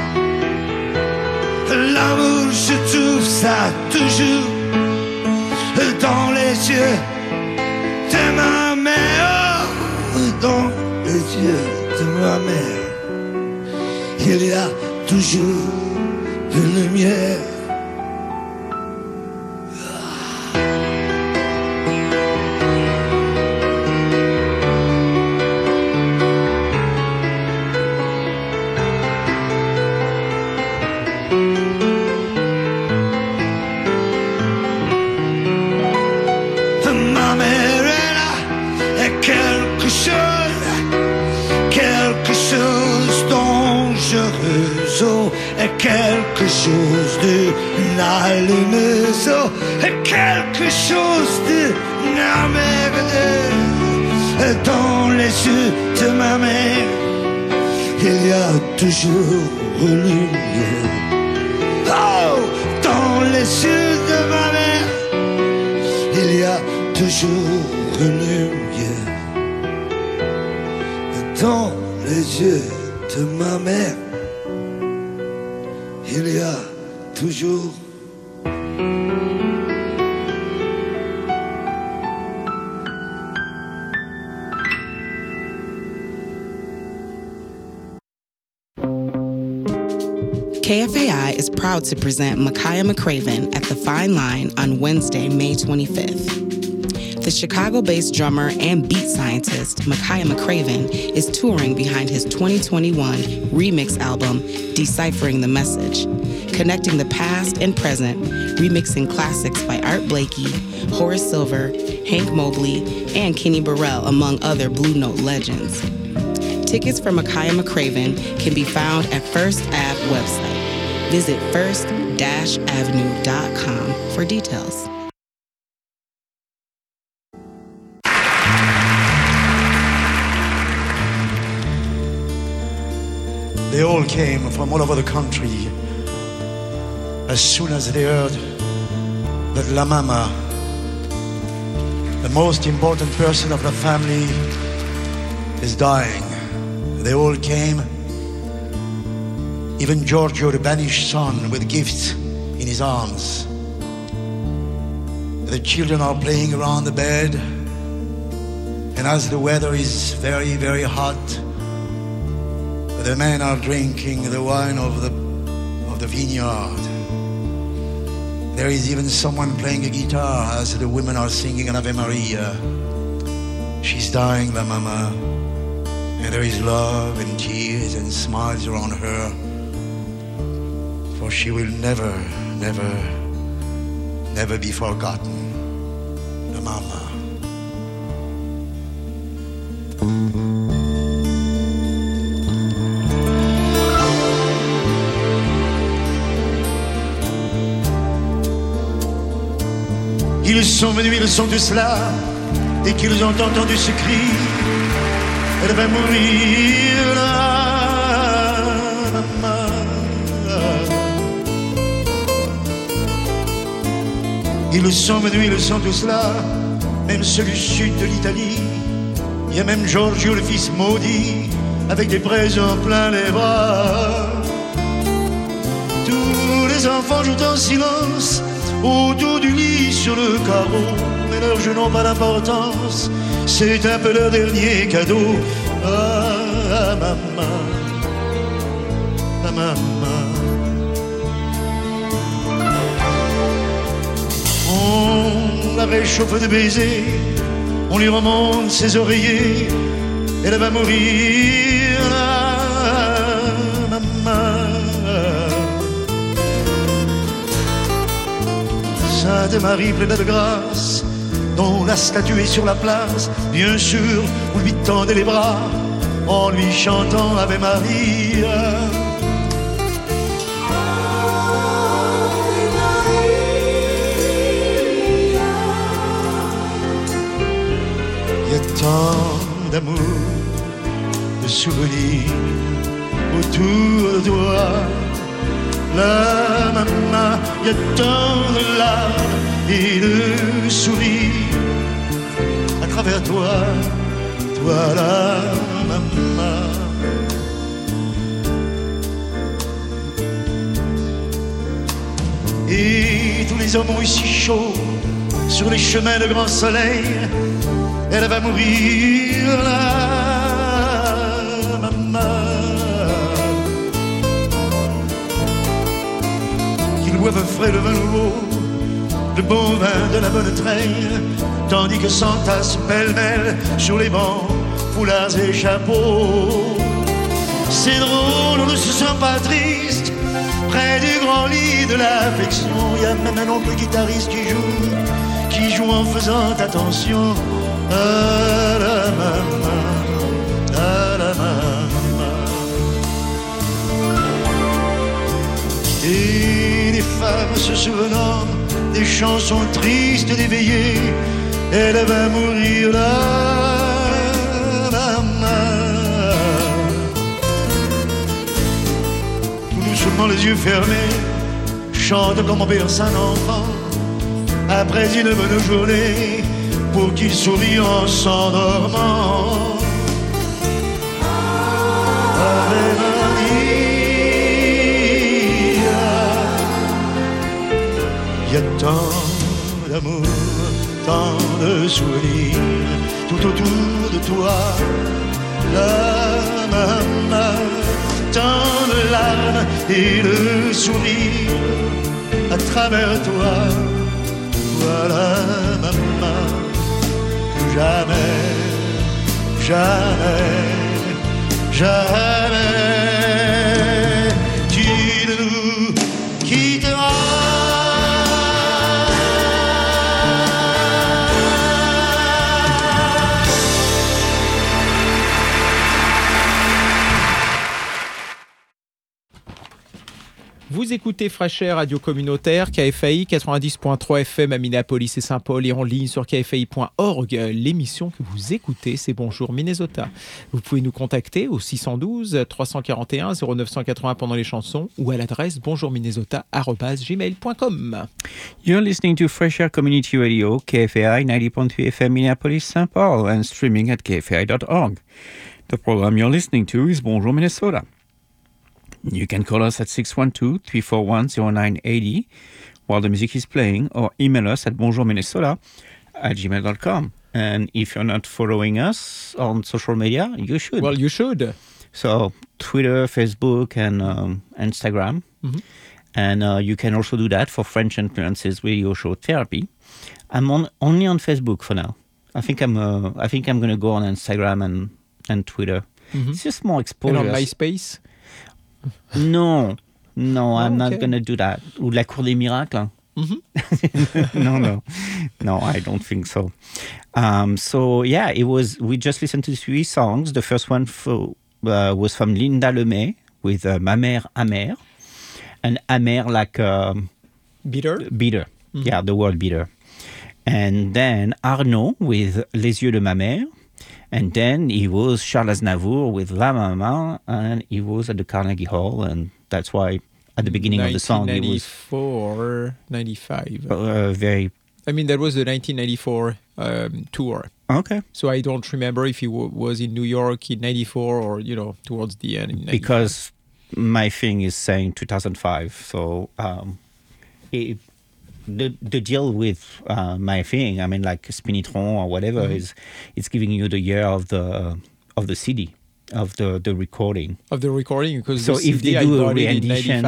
L'amour, je trouve ça toujours dans les yeux de ma mère. Dans les yeux de ma mère, il y a toujours une lumière. Ma mère, elle a quelque chose, quelque chose dangereux, oh, et quelque chose d'une allumeuse, oh, et quelque chose d'une emmerdeuse. Dans les yeux de ma mère, il y a toujours une lumière. Oh, dans les yeux de ma mère, il y a toujours une lumière. Dans les yeux de ma mère, il y a toujours K F A I is proud to present Micaiah McCraven at the Fine Line on Wednesday, May twenty-fifth. The Chicago-based drummer and beat scientist Micaiah McCraven is touring behind his twenty twenty-one remix album, Deciphering the Message, connecting the past and present, remixing classics by Art Blakey, Horace Silver, Hank Mobley, and Kenny Burrell, among other Blue Note legends. Tickets for Micaiah McCraven can be found at First Ave website. Visit first dash avenue dot com for details. They all came from all over the country as soon as they heard that La Mama, the most important person of the family, is dying. They all came, even Giorgio, the banished son, with gifts in his arms. The children are playing around the bed, and as the weather is very, very hot, the men are drinking the wine of the of the vineyard. There is even someone playing a guitar as the women are singing an Ave Maria. She's dying, La Mama, and there is love and tears and smiles around her, for she will never, never, never be forgotten, La Mama. Ils sont venus, ils sont tous là, dès qu'ils ont entendu ce cri, elle va mourir là, maman. Ils sont venus, ils sont tous là, même ceux du sud de l'Italie. Il y a même Giorgio, le fils maudit, avec des présents plein les bras. Tous les enfants jouent en silence autour du lit sur le carreau, mais leurs jeux n'ont pas d'importance, c'est un peu leur dernier cadeau. Ah, maman, ah, maman. On la réchauffe de baisers, on lui remonte ses oreillers, elle va mourir, ah, maman. Sainte Marie pleine de grâce, dont la statue est sur la place, bien sûr, vous lui tendez les bras en lui chantant Ave Maria. Il y a tant d'amour, de souvenirs autour de toi. La maman, il y a tant de larmes et de sourires à travers toi, toi la maman. Et tous les hommes ont eu si chaud sur les chemins de grand soleil, elle va mourir la maman. Boivent frais le vin nouveau, le bon vin de la bonne treille, tandis que s'entassent pêle-mêle sur les bancs, foulards et chapeaux. C'est drôle, on ne se sent pas triste, près du grand lit de l'affection. Il y a même un oncle guitariste qui joue, qui joue en faisant attention à la maman, à la maman. Et les femmes se souvenant des chansons tristes des veillées, elle va mourir là, maman. Tout doucement les yeux fermés, chante comme on berce un enfant, après une bonne journée, pour qu'il sourie en s'endormant. Ave Maria. Il y a tant d'amour, tant de souvenirs, tout autour de toi, la maman, tant de larmes et de sourires à travers toi, voilà maman, jamais, jamais, jamais tu nous quitteras. Vous écoutez Fraîcheur, radio communautaire, K F A I quatre-vingt-dix point trois F M à Minneapolis et Saint-Paul et en ligne sur K F A I point org. L'émission que vous écoutez, c'est Bonjour Minnesota. Vous pouvez nous contacter au six un deux, trois quatre un, zéro neuf huit zéro pendant les chansons ou à l'adresse bonjourminnesota arobase gmail point com. You're listening to Fresh Air Community Radio, K F A I ninety point three F M Minneapolis, Saint Paul, and streaming at K F A I dot org. The program you're listening to is Bonjour Minnesota. You can call us at six one two, three four one, zero nine eight zero while the music is playing, or email us at bonjourminnesota at gmail dot com. And if you're not following us on social media, you should. Well, you should. So Twitter, Facebook, and um, Instagram. Mm-hmm. And uh, you can also do that for French Influences Radio Show Therapy. I'm on only on Facebook for now. I think I'm. Uh, I think I'm going to go on Instagram and and Twitter. Mm-hmm. It's just more exposure. And on MySpace? No, no, I'm oh, okay. not going to do that. Ou la Cour des Miracles. Mm-hmm. no, no, no, I don't think so. Um, so yeah, it was. We just listened to three songs. The first one for, uh, was from Linda Lemay with uh, Ma Mère Amère, and Amère like um, bitter. Bitter, mm-hmm. Yeah, the word bitter. And then Arnaud with Les Yeux de Ma Mère. And then he was Charles Aznavour with La Maman, and he was at the Carnegie Hall, and that's why at the beginning of the song he was... ninety-four, ninety-five. Uh, very... I mean, that was the nineteen ninety-four um, tour. Okay. So I don't remember if he w- was in New York in ninety-four or, you know, towards the end in ninety-five. Because my thing is saying two thousand five, so... Um, it, The the deal with uh, my thing, I mean, like Spinitron or whatever, mm-hmm. is it's giving you the year of the of the C D, of the, the recording. Of the recording, because so the if C D they do I a re-edition,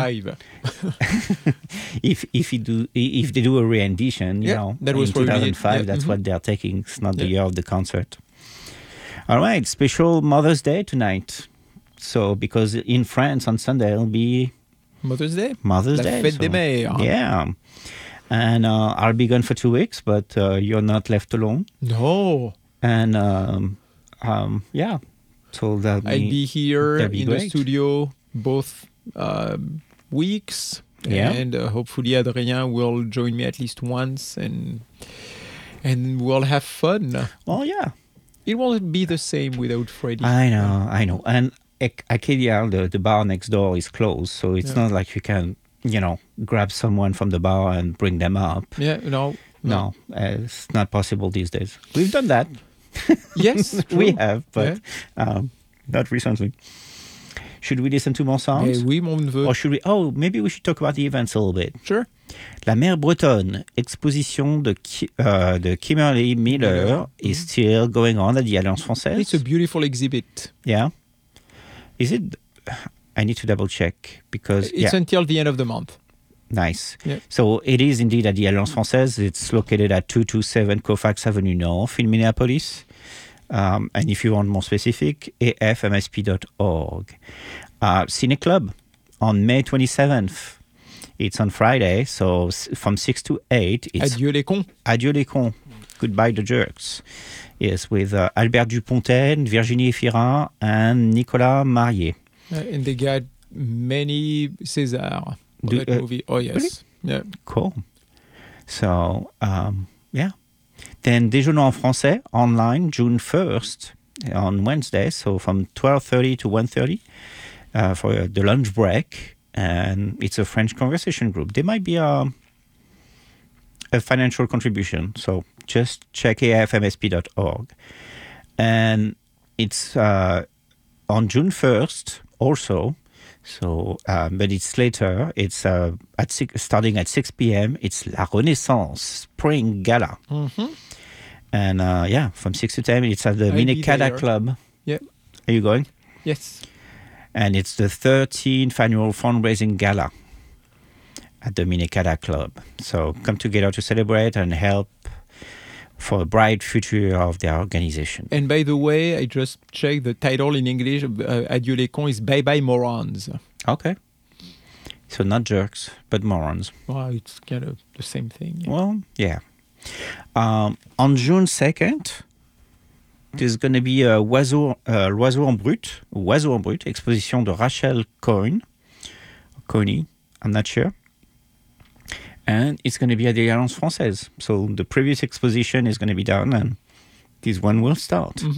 if if you do if they do a re-edition, you yeah, know, that was in two thousand five, yeah, that's mm-hmm. what they're taking. It's not the yeah. year of the concert. All right, special Mother's Day tonight. So because in France on Sunday it'll be Mother's Day. Mother's La Day. fête so, des mères. Yeah. And uh, I'll be gone for two weeks, but uh, you're not left alone. No. And um, um, yeah, so that'll be, I'll be here be in great. the studio both um, weeks, yeah. and uh, hopefully Adrien will join me at least once, and and we'll have fun. Oh yeah, it won't be the same without Freddie. I know, I know. And Acadia, the the bar next door, is closed, so it's yeah. not like you can. You know, grab someone from the bar and bring them up. Yeah, no. No, no uh, it's not possible these days. We've done that. Yes, we have, but yeah. um, not recently. Should we listen to more songs? Eh oui, mon neveu. Or should we? Oh, maybe we should talk about the events a little bit. Sure. La Mer Bretonne, exposition de, Ki- uh, de Kimberly Miller yeah. is still going on at the Alliance Française. It's a beautiful exhibit. Yeah. Is it... I need to double check because... It's yeah. until the end of the month. Nice. Yeah. So it is indeed at the Alliance Française. It's located at two twenty-seven Colfax Avenue North in Minneapolis. Um, and if you want more specific, a f m s p dot org. Uh, Cine Club on May twenty-seventh. It's on Friday, so from six to eight. It's Adieu les cons. Adieu les cons. Goodbye the jerks. Yes, with uh, Albert Dupontel, Virginie Efira, and Nicolas Marié. Uh, and they got many César for Do, that uh, movie. Oh, yes. Really? Yeah. Cool. So, um, yeah. Then Déjeuner en français online June first on Wednesday, so from twelve thirty to one thirty uh, for uh, the lunch break. And it's a French conversation group. There might be a, a financial contribution, so just check a f m s p dot org. And it's uh, on June first also. So, um, but it's later. It's uh, at six, starting at six p.m. It's La Renaissance Spring Gala, mm-hmm. and uh, yeah, from six to ten, it's at the I'll Minnetonka Club. Yeah, are you going? Yes. And it's the thirteenth annual fundraising gala at the Minnetonka Club. So come together to celebrate and help for a bright future of their organization. And by the way, I just checked the title in English. Uh, Adieu les cons is Bye Bye Morons. Okay. So not jerks, but morons. Well, it's kind of the same thing. Yeah. Well, yeah. Um, on June second, there's going to be a Oiseau, uh, L'Oiseau en Brut, Oiseau en Brut, exposition de Rachel Cohn, Coney, I'm not sure. And it's going to be at the Alliance Française. So the previous exposition is going to be done and this one will start. Mm-hmm.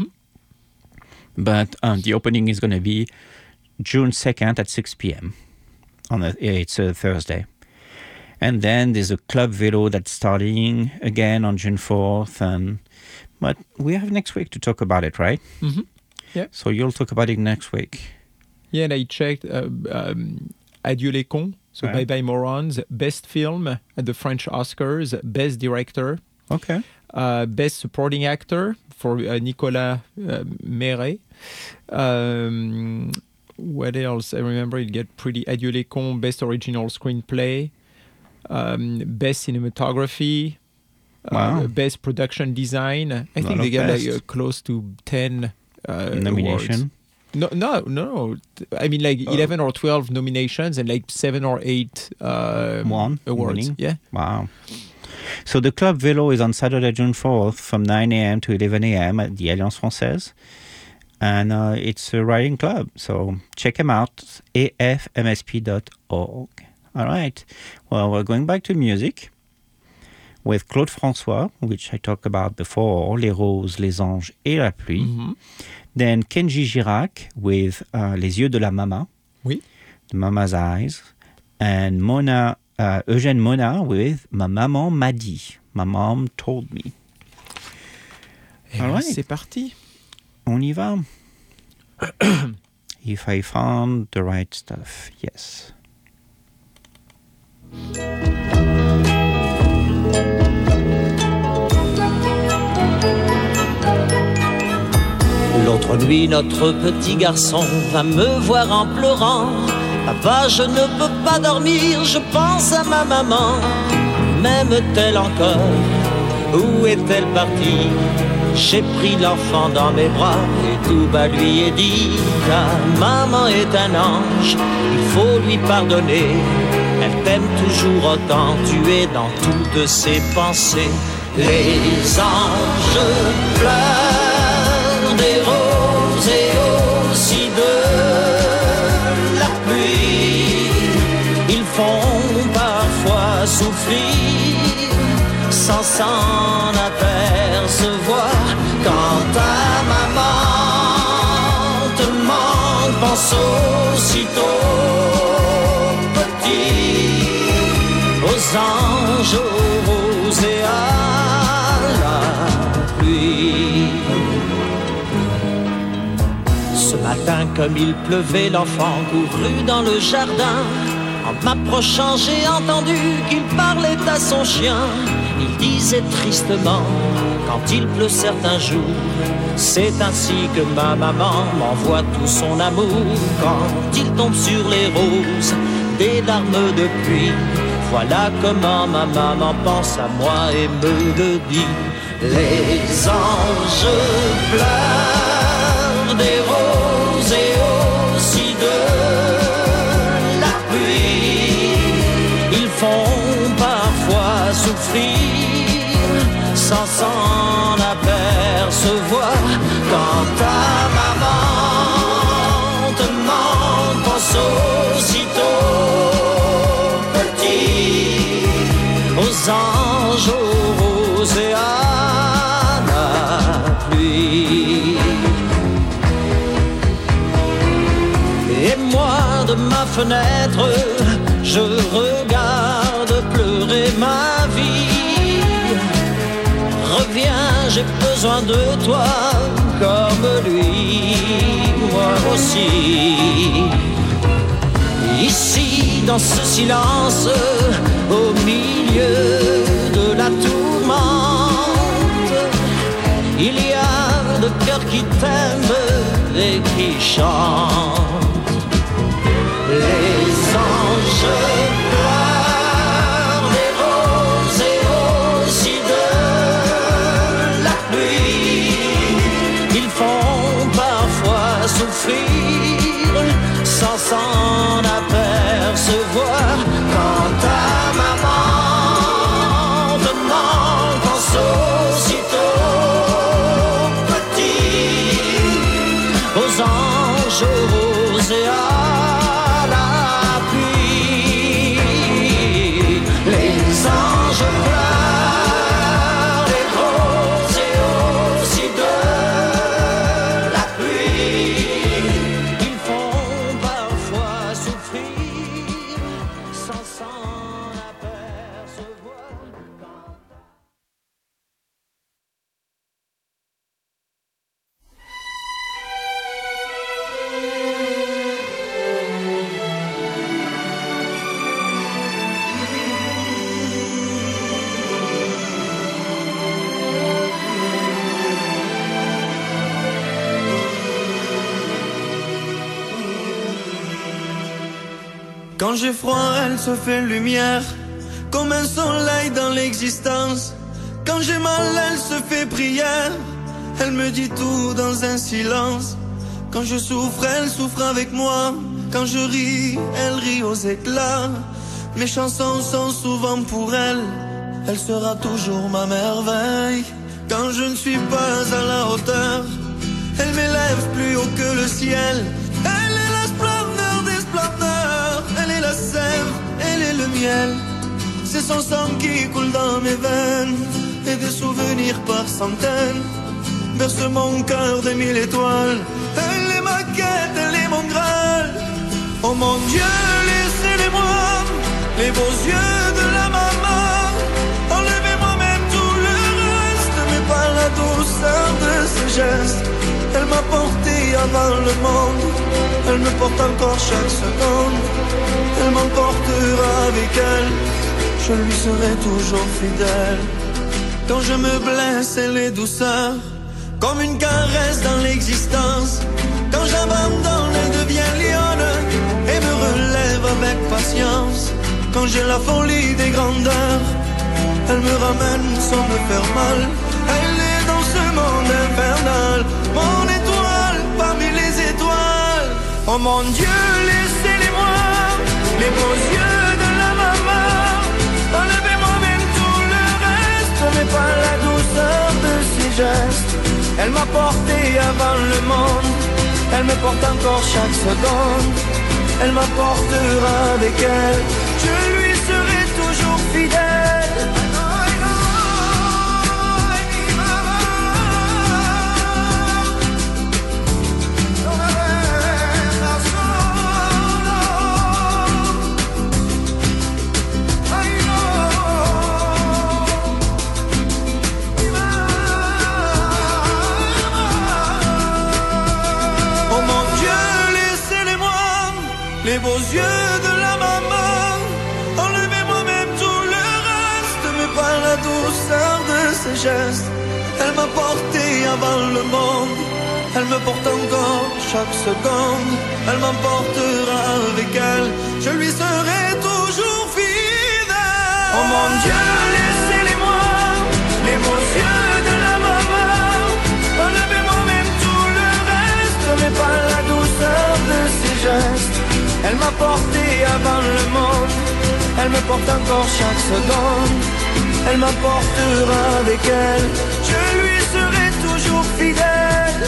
But um, the opening is going to be June second at six p.m. On a, it's a Thursday. And then there's a Club Vélo that's starting again on June fourth. And but we have next week to talk about it, right? Mm-hmm. Yeah. So you'll talk about it next week. Yeah, and I checked uh, um, Adieu les cons, so Right. Bye Bye Morons, best film at the French Oscars, best director, Okay. uh, best supporting actor for uh, Nicolas uh, Méret. Um, what else? I remember it get pretty. Adieu les cons, best original screenplay, um, best cinematography, Wow. uh, best production design. I Lot think of they got like best. uh, close to ten uh, Nomination. awards. No, no, no. I mean, like Oh. eleven or twelve nominations and like seven or eight uh, One awards. winning? Yeah. Wow. So the Club Vélo is on Saturday, June fourth from nine a.m. to eleven a.m. at the Alliance Française. And uh, it's a riding club. So check them out, a f m s p dot org. All right. Well, we're going back to music with Claude François, which I talked about before, Les Roses, Les Anges et la Pluie. Mhm. Then Kenji Girac with uh, Les Yeux de la Mama. Oui. The Mama's Eyes. And Mona, uh, Eugène Mona with Ma Maman m'a dit. My Mom Told Me. Et All là, right. c'est parti. On y va. If I found the right stuff, yes. L'autre nuit, notre petit garçon va me voir en pleurant. Papa, je ne peux pas dormir, je pense à ma maman. M'aime-t-elle encore? Où est-elle partie? J'ai pris l'enfant dans mes bras et tout bas lui ai dit: ta maman est un ange, il faut lui pardonner. Elle t'aime toujours autant, tu es dans toutes ses pensées. Les anges pleurent des roses et aussi de la pluie. Ils font parfois souffrir sans s'en apercevoir. Quand ta maman te manque, pense aussitôt petit aux anges, aux roses et à la pluie. Ce matin, comme il pleuvait, l'enfant courut dans le jardin. En m'approchant, j'ai entendu qu'il parlait à son chien. Il disait tristement, quand il pleut certains jours, c'est ainsi que ma maman m'envoie tout son amour. Quand il tombe sur les roses, des larmes de pluie, voilà comment ma maman pense à moi et me le dit. Les anges pleurent des roses et aussi de la pluie. Ils font parfois souffrir sans s'en apercevoir. Quand ta maman te manque, pense aussitôt petit aux anges, aux roses et à la pluie. Et moi de ma fenêtre, je regarde pleurer ma vie. Reviens, j'ai besoin de toi comme lui, moi aussi. Ici, dans ce silence, au milieu de la tourmente, il y a de cœurs qui t'aiment et qui chantent. Les anges pleurent des roses et aussi de s'en apercevoir quand ta maman te manque en aussitôt petit aux anges et à l'appui. Les anges pleurent, les gros et aussi de la pluie. Ils font parfois souffrir sans s'en apercevoir. Quand j'ai froid, elle se fait lumière, comme un soleil dans l'existence. Quand j'ai mal, elle se fait prière, elle me dit tout dans un silence. Quand je souffre, elle souffre avec moi. Quand je ris, elle rit aux éclats. Mes chansons sont souvent pour elle, elle sera toujours ma merveille. Quand je ne suis pas à la hauteur, elle m'élève plus haut que le ciel. Elle est la splendeur des splendeurs, elle est la sève, elle est le miel. C'est son sang qui coule dans mes veines, et des souvenirs par centaines berce mon cœur de mille étoiles. Elle est ma quête, elle est mon graal. Oh mon Dieu, laissez-les-moi, les beaux yeux de la maman. Enlevez-moi même tout le reste, mais pas la douceur de ses gestes. Elle m'a porté avant le monde, elle me porte encore chaque seconde. Elle m'emportera avec elle, je lui serai toujours fidèle. Quand je me blesse, elle est douceur, comme une caresse dans l'existence. Quand j'abandonne, elle devient lionne et me relève avec patience. Quand j'ai la folie des grandeurs, elle me ramène sans me faire mal. Elle est dans ce monde infernal, mon étoile parmi les étoiles. Oh mon Dieu, laissez-les-moi, les beaux yeux de la maman. Enlevez-moi même tout le reste, mais pas la douceur de ses gestes. Elle m'a porté avant le monde, elle me porte encore chaque seconde. Elle m'apportera avec elle, je lui serai toujours fidèle. Les beaux yeux de la maman, enlevez-moi même tout le reste, mais pas la douceur de ses gestes. Elle m'a porté avant le monde, elle me porte encore chaque seconde. Elle m'emportera avec elle, je lui serai toujours fidèle. Oh mon Dieu, laissez-les-moi, les beaux yeux de la maman. Enlevez-moi même tout le reste, mais pas la douceur de ses gestes. Elle m'a porté avant le monde, elle me porte encore chaque seconde. Elle m'apportera avec elle, je lui serai toujours fidèle.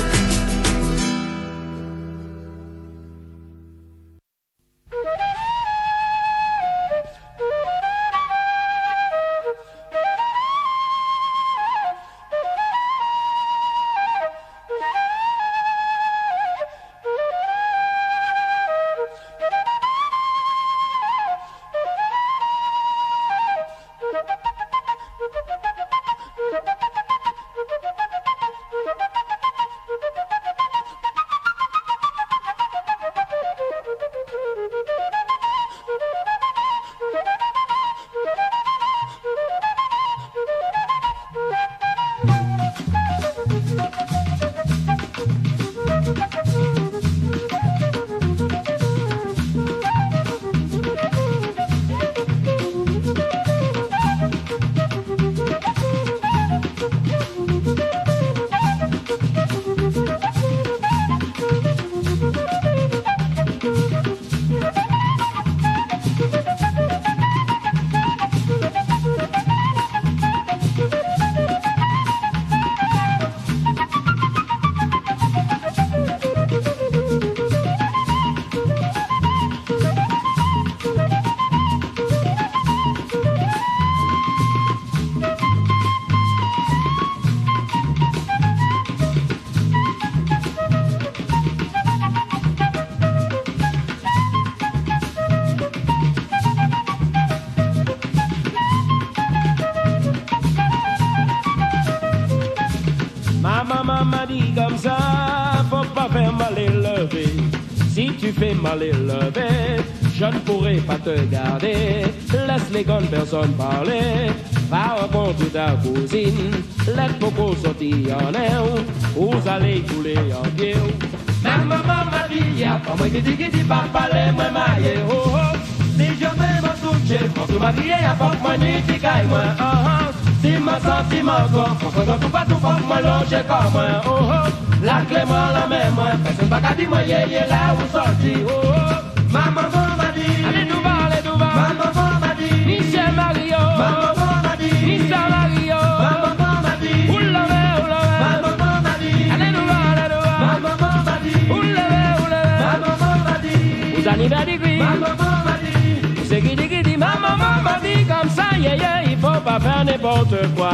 dit comme ça, faut pas faire mal élevé. Si tu fais mal élevé, je ne pourrai pas te garder. Laisse les grandes personnes parler. Va rencontrer ta cousine. Laisse beaucoup sortir en air. Vous allez couler en pied. Ma maman m'a dit, y'a pas moi qui dit qui dit pas parler, moi maille. Oh oh, si je vais me toucher, faut que ma vie y'a pas que moi ni t'y caille moi. Ah ah, si ma sentiment encore, faut que tout pas tout faut que moi longer comme moi. Oh oh, la clé moi la même moi, personne pas qu'à dire moi yé yé là où sorti. Oh oh, ma maman m'a dit, allez nous va, allez nous va. Ma maman m'a dit, Michel Mario. Ma maman m'a dit, Michel Mario. Ma maman m'a dit, oula oula. Ma maman m'a dit, allez nous va, allez nous va. Ma maman m'a dit, oula oula. Ma maman m'a dit, vous anniversaire. Ma maman m'a dit, c'est qui dit qui dit. Ma maman m'a dit comme ça, yeah yeah, il faut pas faire n'importe quoi.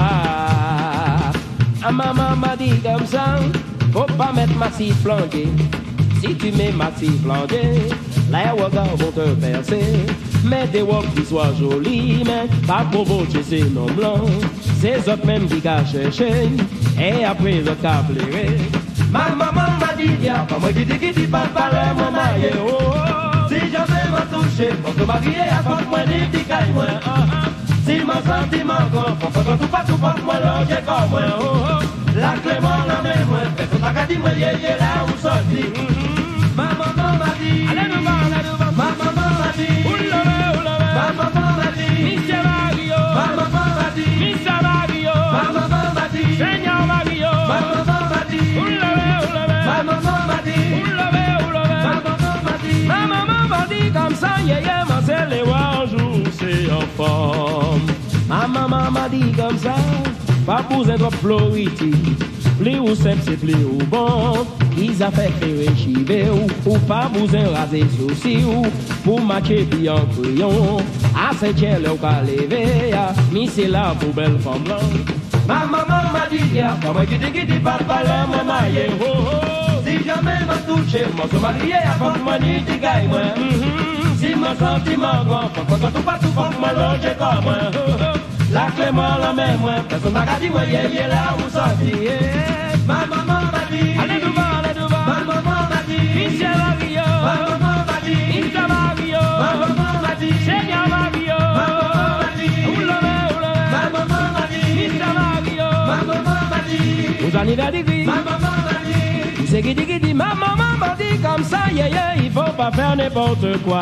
Ma maman m'a dit comme ça, faut pas mettre ma cire planquée. Si tu mets ma cire planquée, les regards vont te percer. Mets des robes qui soient jolies, mais pas provoquer ces noms blancs. C'est eux même qui gâchent chercher, et après eux qu'a plairé. Ma maman m'a dit, y'a pas moi qui dit qui dit pas parler, moi maille. Oh oh, si jamais m'a touché, faut que ma vie à pas moi ni petit caille moi. Si mon sentiment grand, faut que tout pas tout pas moi longer comme moi. Oh oh, la clé moi la même moi, personne pas qu'à dire moi yé yé là où sorti. Ma maman m'a dit, allez nous voir, allez nous voir. Ma maman m'a dit, oula oula. Ma maman m'a dit, Mister Mario. Ma maman m'a dit, Mister Mario. Ma maman m'a dit, Seigneur Mario. Ma maman m'a dit, oula oula. Ma maman m'a dit, oula oula. Ma maman m'a dit, ma maman m'a dit comme ça, yeah yeah, moi c'est les voir jour c'est en forme. Ma maman m'a dit comme ça, pas pour être floriti. Plus ou simple, c'est plus ou bon. Ils a fait faire chiver ou, ou pas besoin raser soucis ou pour marquer puis en crayon. À cette chair, le pas lever, mais c'est la poubelle femme blanche. Ma maman m'a dit, y'a pas moi qui dit qui dit pas parler, moi maille. Oh oh, si jamais m'a touché, moi se marier avant moi ni t'y gagne moi. Si mon sentiment grand, faut que tout pas tout faut que moi longer comme moi. La clé moi la même moi, personne m'a dit moi yé yé là où sorti. Ma maman m'a dit, allez nous voir, allez nous voir. Ma maman m'a dit, Michel Mario. Ma maman m'a dit, Mister Mario. Ma maman m'a dit, Seigneur Mario. Ma maman m'a dit, oula oula. Ma maman m'a dit, Mister Mario. Ma maman m'a dit, vous anniversaire. Ma maman m'a dit, c'est qui dit qui dit. Ma maman m'a dit comme ça, yeah yeah, il faut pas faire n'importe quoi.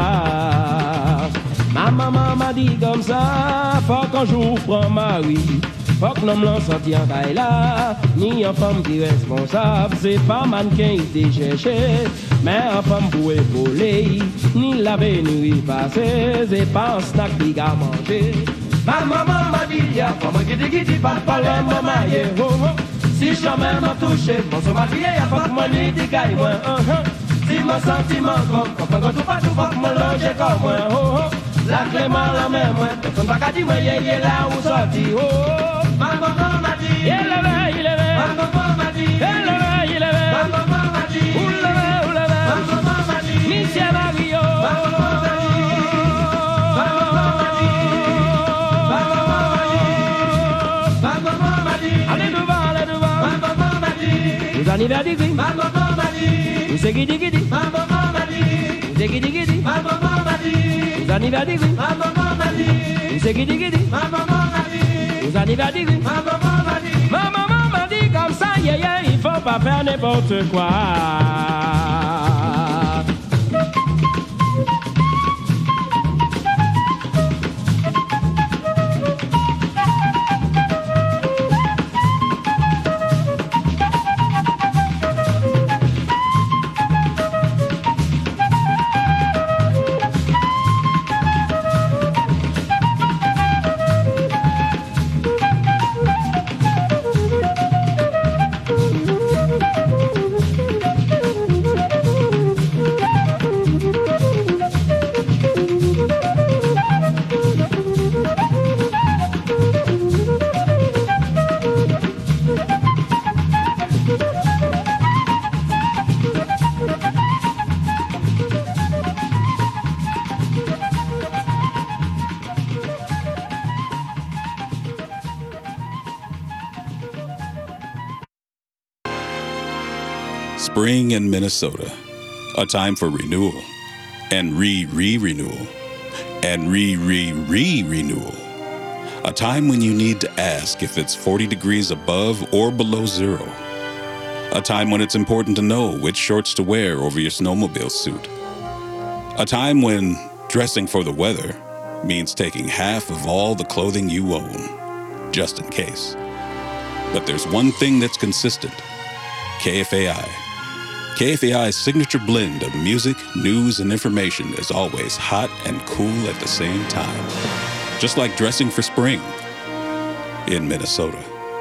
Ma maman m'a dit comme ça, faut qu'un jour prend mari. Faut que l'homme l'en sorti en taille là, ni en femme qui est responsable. C'est pas mannequin qui t'est cherché, mais en femme pour épauler. Ni laver ni repasser, c'est pas un snack qui a mangé. Ma maman m'a dit, y'a pas moi qui dit qui dit pas parler, maman, yeah, oh, oh. Si jamais m'a touché, mon se marié, y'a pas que moi ni dit caille, moi, uh -huh. Si mon sentiment comme, quand on tout pas tout, faut que moi longer comme moi, oh, oh. La clé moi la même, moi, personne pas qu'à dire, moi, yé, yé, là où sorti, oh, oh. Ma maman m'a dit, il levait, il levait. Ma maman m'a dit, il levait, il levait. Ma maman m'a dit, où levait, où levait. Ma maman m'a dit, Michel Mario. Ma maman m'a dit, ma maman m'a dit, ma maman m'a dit, ma maman m'a dit, allez nous voir, allez nous voir. Ma maman m'a dit, vous anniversaire. Ma maman m'a dit, vous c'est qui dit qui dit. Ma maman m'a dit, vous c'est qui dit qui dit. Ma maman m'a dit, vous anniversaire. Ma maman m'a dit, vous c'est qui dit qui dit. Ma maman m'a dit, vous anniversaire. Ma maman m'a dit, ma maman m'a dit comme ça, yeah yeah, il faut pas faire n'importe quoi. spring in Minnesota, a time for renewal, and re-re-renewal, and re-re-re-renewal. A time when you need to ask if it's forty degrees above or below zero. A time when it's important to know which shorts to wear over your snowmobile suit. A time when dressing for the weather means taking half of all the clothing you own, just in case. But there's one thing that's consistent: K F A I. K F A I's signature blend of music, news, and information is always hot and cool at the same time. Just like dressing for spring in Minnesota.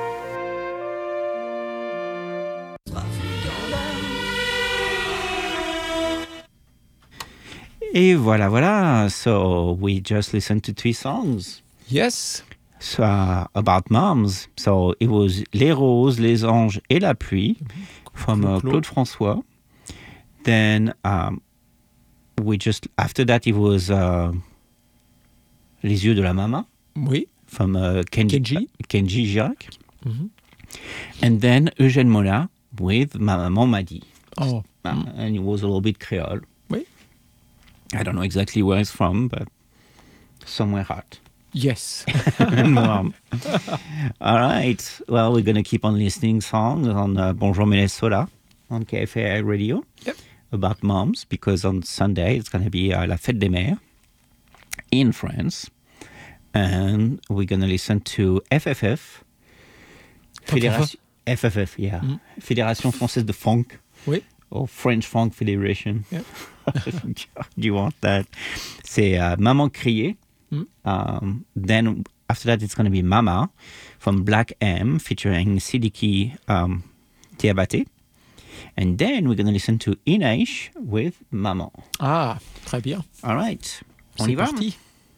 Et voilà, voilà. So we just listened to three songs. Yes. So, uh, about moms. So it was Les Roses, Les Anges et la Pluie from uh, Claude François. Then um, we just, after that, it was uh, Les Yeux de la Maman. Oui. From uh, Kenji, Kenji. Kenji Girac. Mm-hmm. And then Eugène Mola with Ma Maman m'a dit. Oh. Uh, mm. And it was a little bit Creole. Oui. I don't know exactly where it's from, but somewhere hot. Yes. And warm. All right. Well, we're going to keep on listening songs on uh, Bonjour Minnesota on K F A I Radio. Yep. About moms, because on Sunday it's going to be uh, La Fête des Mères in France. And we're going to listen to F F F. Fédération F F F, yeah. Mm. Fédération Française de Funk. Oui. Or French Funk Federation. Yep. Do you want that? C'est uh, Maman Criée. Mm. Um, then after that, it's going to be Mama from Black M featuring Sidiki um, Diabaté. And then we're going to listen to Inaish with Maman. Ah, très bien. All right. On C'est y va? parti.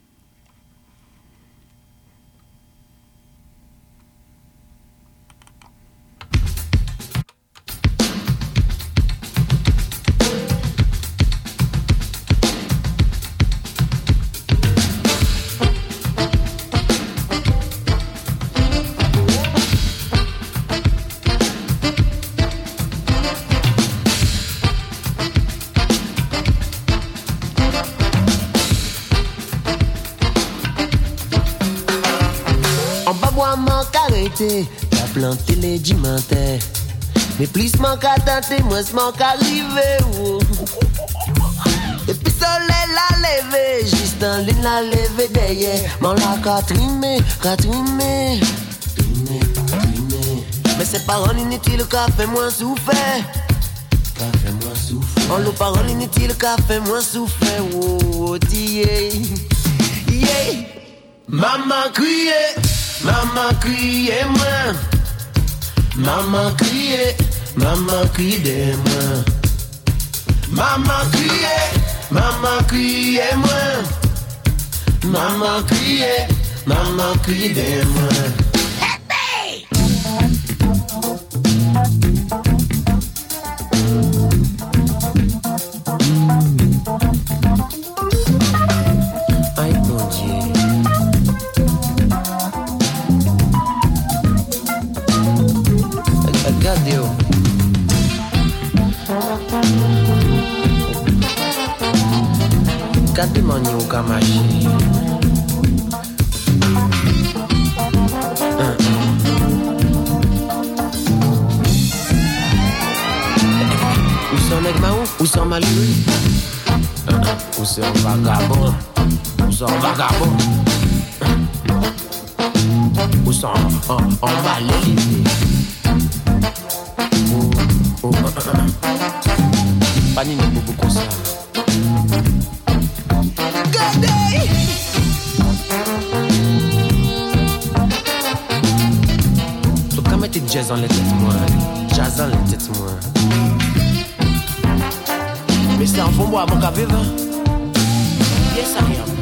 La planté les dimantè. Mais plus manque à tenter, moins manque à arriver. Oh. Et puis soleil la levé, juste en ligne la levé derrière. Mon la quatrimé, quatrimé. Trimé, trimé. Mais c'est parole inutile qu'a fait moins souffert. Qu'a fait moins souffert. On l'eau parole inutile qu'a fait moins souffert. Oh, oh, yeah. Yeah. Maman criait. Maman criait moi, maman criait, maman criait moi. Maman criait, maman criait moi, maman criait, maman criait moi. Cadê maninho o Camachi? Où sont nèg maou? Où sont malheureux? Où sont vagabonds? Où sont vagabonds? Où sont en, en malais? Oh, oh, pas ni beaucoup comme ça. Jazz dans les têtes moi, jazz dans les têtes moi. Mais c'est un fond bois mon café va. Yes I am.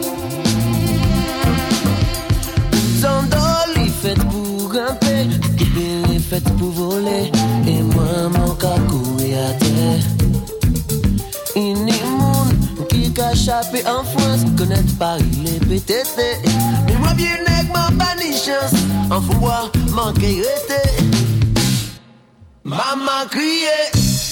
Zandoli fait pour grimper, libéré fait pour voler. Et moi mon cacou est à terre. Inimoun qui qu'a échappé en France, connaître Paris les P T T. Mais moi bien nèg m'en pas ni chance. En fond bois manqué été. Maman criait,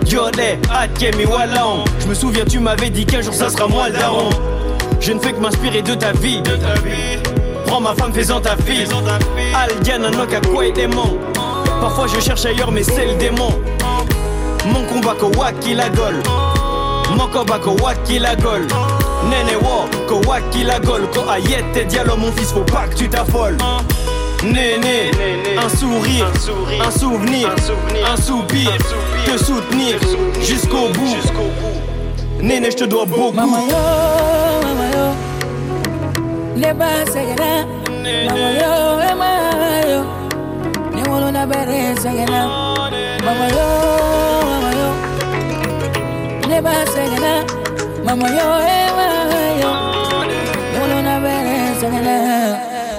Yodé, Adkemi Wallon. Je me souviens, tu m'avais dit qu'un jour ça sera moi le daron. Je ne fais que m'inspirer de ta vie. De ta vie. Prends ma femme, fais-en ta fille. Aldiana, Noka, quoi et démon. Parfois je cherche ailleurs, mais c'est le démon. Mon combat, ko waki la gole. Mon combat, ko waki la gole. Nene wo, ko waki la gole. Ko ayette, dialogue, mon fils, faut pas que tu t'affoles. Néné, un sourire, un souvenir, un soupir, te soutenir jusqu'au bout. Néné, je te dois beaucoup. Mama yo, mama yo, ne basegena. Mama yo, mama yo, ne wolo na bere segena. Mama yo, mama yo, ne basegena. Mama yo, mama yo, ne wolo na bere segena.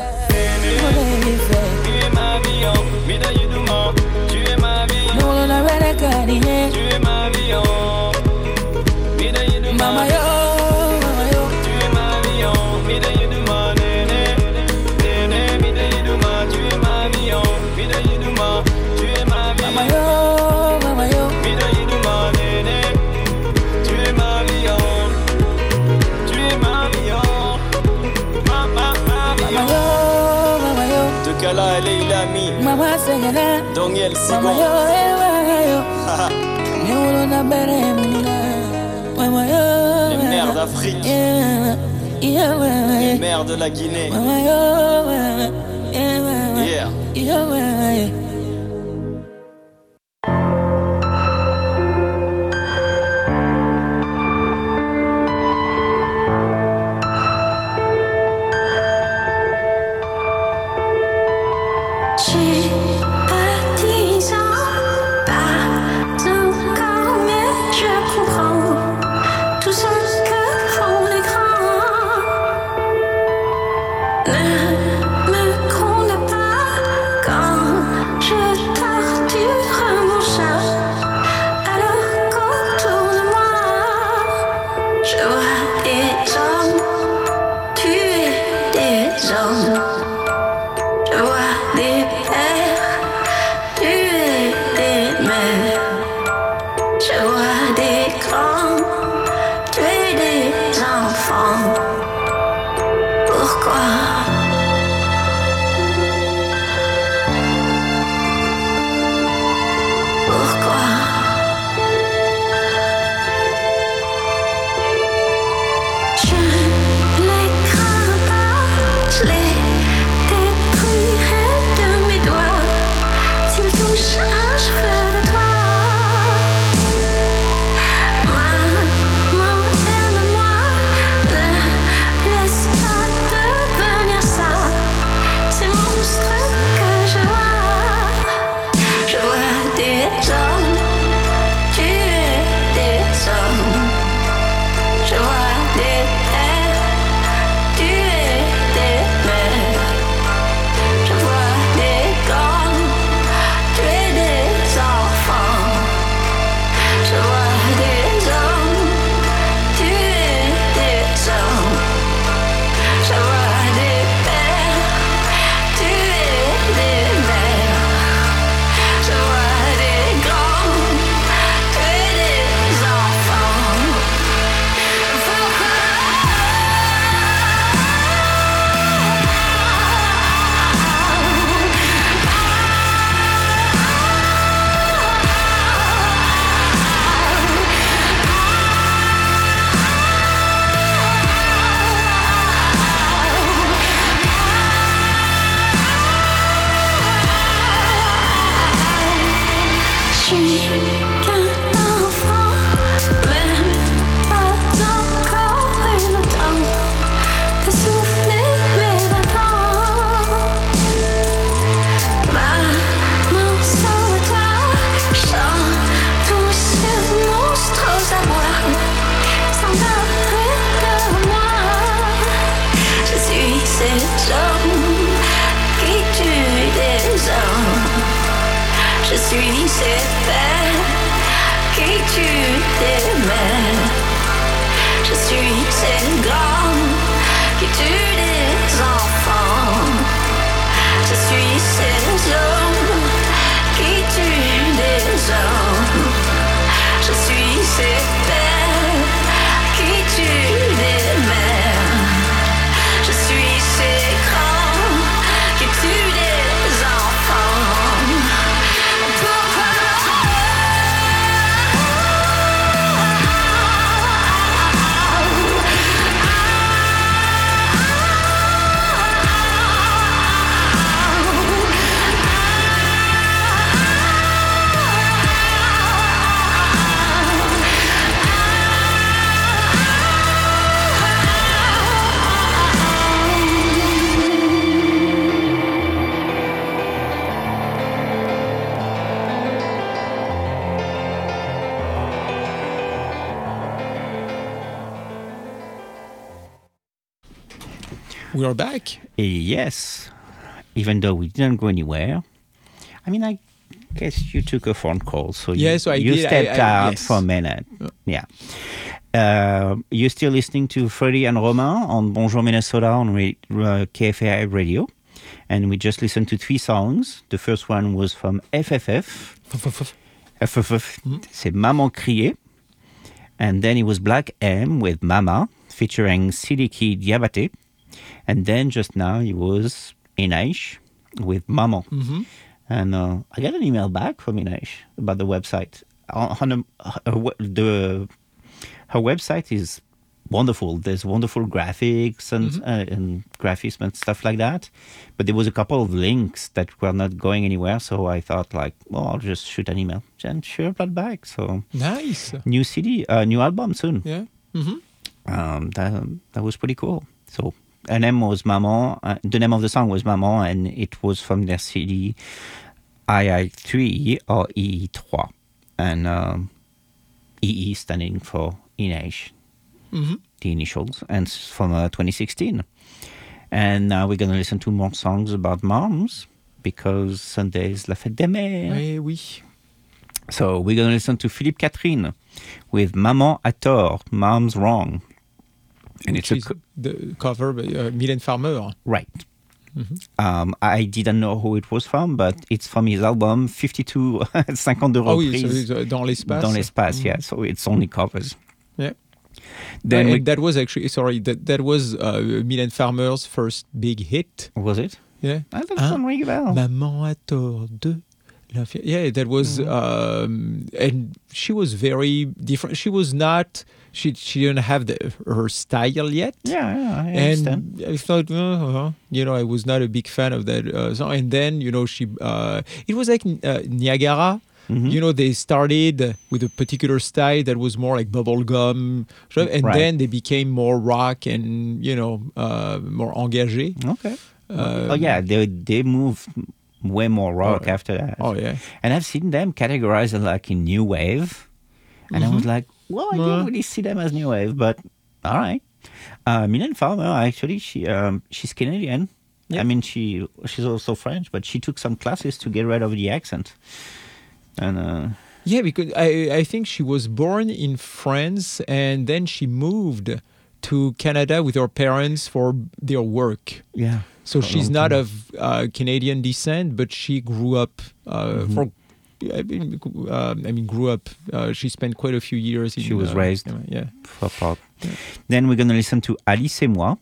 Tu es ma vie, tu es ma vie, oh. Mama yo, mama yo, tu es ma vie, oh. Mida yuduma, nene, nene, mida yuduma, tu es ma vie, oh. Mida yuduma, tu es ma vie, mama yo, mama yo, mida yuduma, nene, tu es ma vie, oh. Tu es ma vie, oh. Mama, ma vie, mama yo, mama yo. Tukala, elle est l'ami. Mama segena. Dongel Sigon. Mama yo, mama yo. Ne wolo na bere mulina. Mama yo. Les mères d'Afrique. Yeah, yeah, les mères de la Guinée. Mama yo, yeah, yeah, yeah. We are back. Yes, even though we didn't go anywhere. I mean, I guess you took a phone call, so you, yes, I you did. stepped I, I, out yes. for a minute. Yeah. Uh, you're still listening to Freddie and Romain on Bonjour Minnesota on uh, K F A I Radio. And we just listened to three songs. The first one was from F F F. F F F, c'est Maman Crier. And then it was Black M with Mama, featuring Sidiki Diabaté. And then just now it was Inaish with Maman. Mm-hmm. And uh, I got an email back from Inaish about the website. On, on a, her, the, her website is wonderful. There's wonderful graphics and, mm-hmm. uh, and graphics and stuff like that. But there was a couple of links that were not going anywhere. So I thought like, well, I'll just shoot an email. And she replied back. So nice. New C D, uh, new album soon. Yeah. Mm-hmm. Um, that, that was pretty cool. So her name was Maman. Uh, the name of the song was Maman, and it was from their C D I I three or E E three. And um, E E standing for Inaish. Mm-hmm. The initials, and it's from uh, twenty sixteen. And now we're going to listen to more songs about moms because Sunday is la fête des mères. Oui, oui. So we're going to listen to Philippe Catherine with Maman a tort, Mom's wrong. And Which it's a co- the cover by uh, Mylène Farmer. Right. Mm-hmm. Um, I didn't know who it was from, but it's from his album fifty-two cinquante-deux oh, reprises. Oui, so dans l'espace. Dans l'espace, mm-hmm. yeah. So it's only covers. Yeah. Then uh, we, that was actually sorry that that was uh, Mylène Farmer's first big hit. Was it? Yeah. That doesn't ring a bell. Maman a tort de. Yeah, that was, mm-hmm. um, and she was very different. She was not. She she didn't have the, her style yet. Yeah, yeah, I and understand. I thought, uh, you know, I was not a big fan of that uh, song. And then, you know, she. Uh, it was like uh, Niagara. Mm-hmm. You know, they started with a particular style that was more like bubblegum, and right. then they became more rock and, you know, uh, more engagé. Okay. Uh, oh yeah, they they moved way more rock oh, after that. Oh yeah. And I've seen them categorized like in new wave, and mm-hmm. I was like, well, I don't really see them as new wave, but all right. Uh, Mylène Farmer, actually, she um, she's Canadian. Yeah. I mean, she she's also French, but she took some classes to get rid of the accent. And uh, yeah, because I I think she was born in France and then she moved to Canada with her parents for their work. Yeah. So she's not of uh, Canadian descent, but she grew up uh, mm-hmm. for. I mean, uh, I mean, grew up. Uh, she spent quite a few years. In, she was uh, raised. Yeah. For part. Yeah. Then we're gonna listen to Alice et moi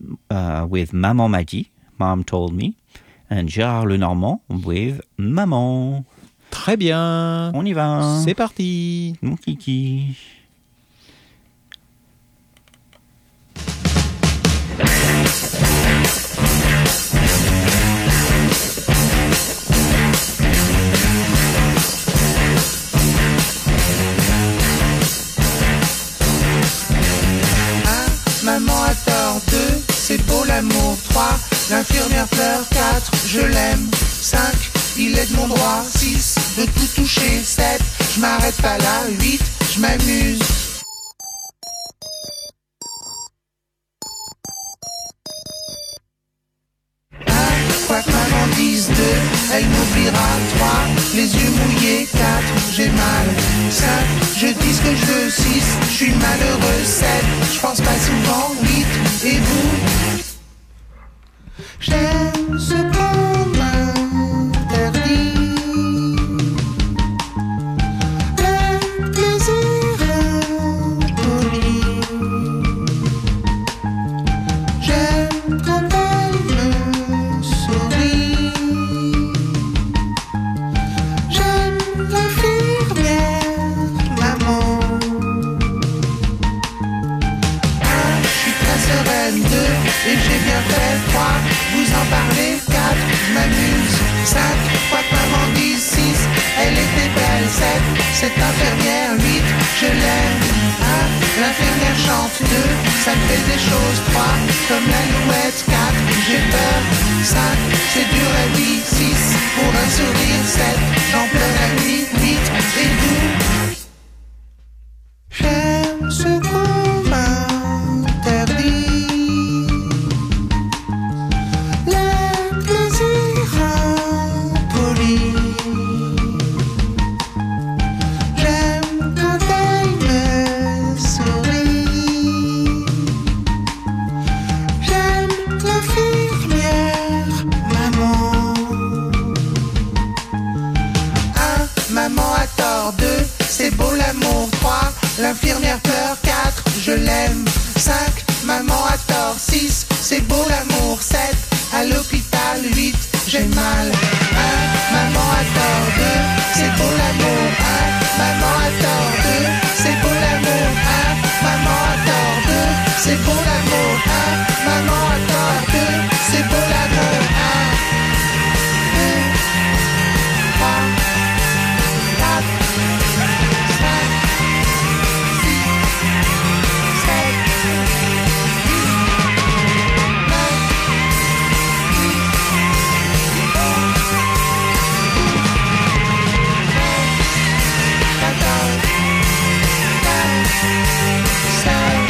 uh, with Maman m'a dit, Mom told me, and Gérard Lenormand with Maman. Très bien. On y va. C'est parti. Mon kiki. Maman a tort, deux, c'est beau l'amour, trois, l'infirmière pleure, quatre, je l'aime, cinq, il est de mon droit, six, de tout toucher, sept, je m'arrête pas là, huit, je m'amuse. Un, quoi que maman dise, deux, elle m'oubliera, trois, les yeux mouillés, quatre, j'ai mal, cinq, je dis ce que je veux, six, je suis malheureux, sept, je pense pas souvent, huit, et vous? J'aime ce qu'on m'interdit, le plaisir impoli. J'aime quand elle me sourit. J'aime l'infirmière, maman. Un, je suis très sereine, deux, et j'ai bien fait, trois. Vous en parlez, quatre, je m'amuse, cinq, quoi que maman dise, six, elle était belle, sept, cette infirmière, huit, je l'aime, un, l'infirmière chante, deux, ça me fait des choses, trois, comme l'alouette, quatre, j'ai peur, cinq, c'est dur la vie, six, pour un sourire, sept, j'en pleure la nuit, huit, et vous? J'aime ce qu'on m'interdit. c'est beau l'amour. Trois, l'infirmière peur. Quatre, je l'aime. Cinq, maman a tort. Six, c'est beau l'amour. Sept, à l'hôpital. Huit, j'ai mal. Un, maman a tort. Deux, c'est beau l'amour. Un, maman a tort. Deux, c'est beau l'amour. Un, maman a tort. Deux, c'est beau l'amour. Un, maman a tort. Deux, c'est beau l'amour. Un, deux, trois, quatre, cinq, six, sept, huit, neuf, dix, onze, quatorze, quinze, seize.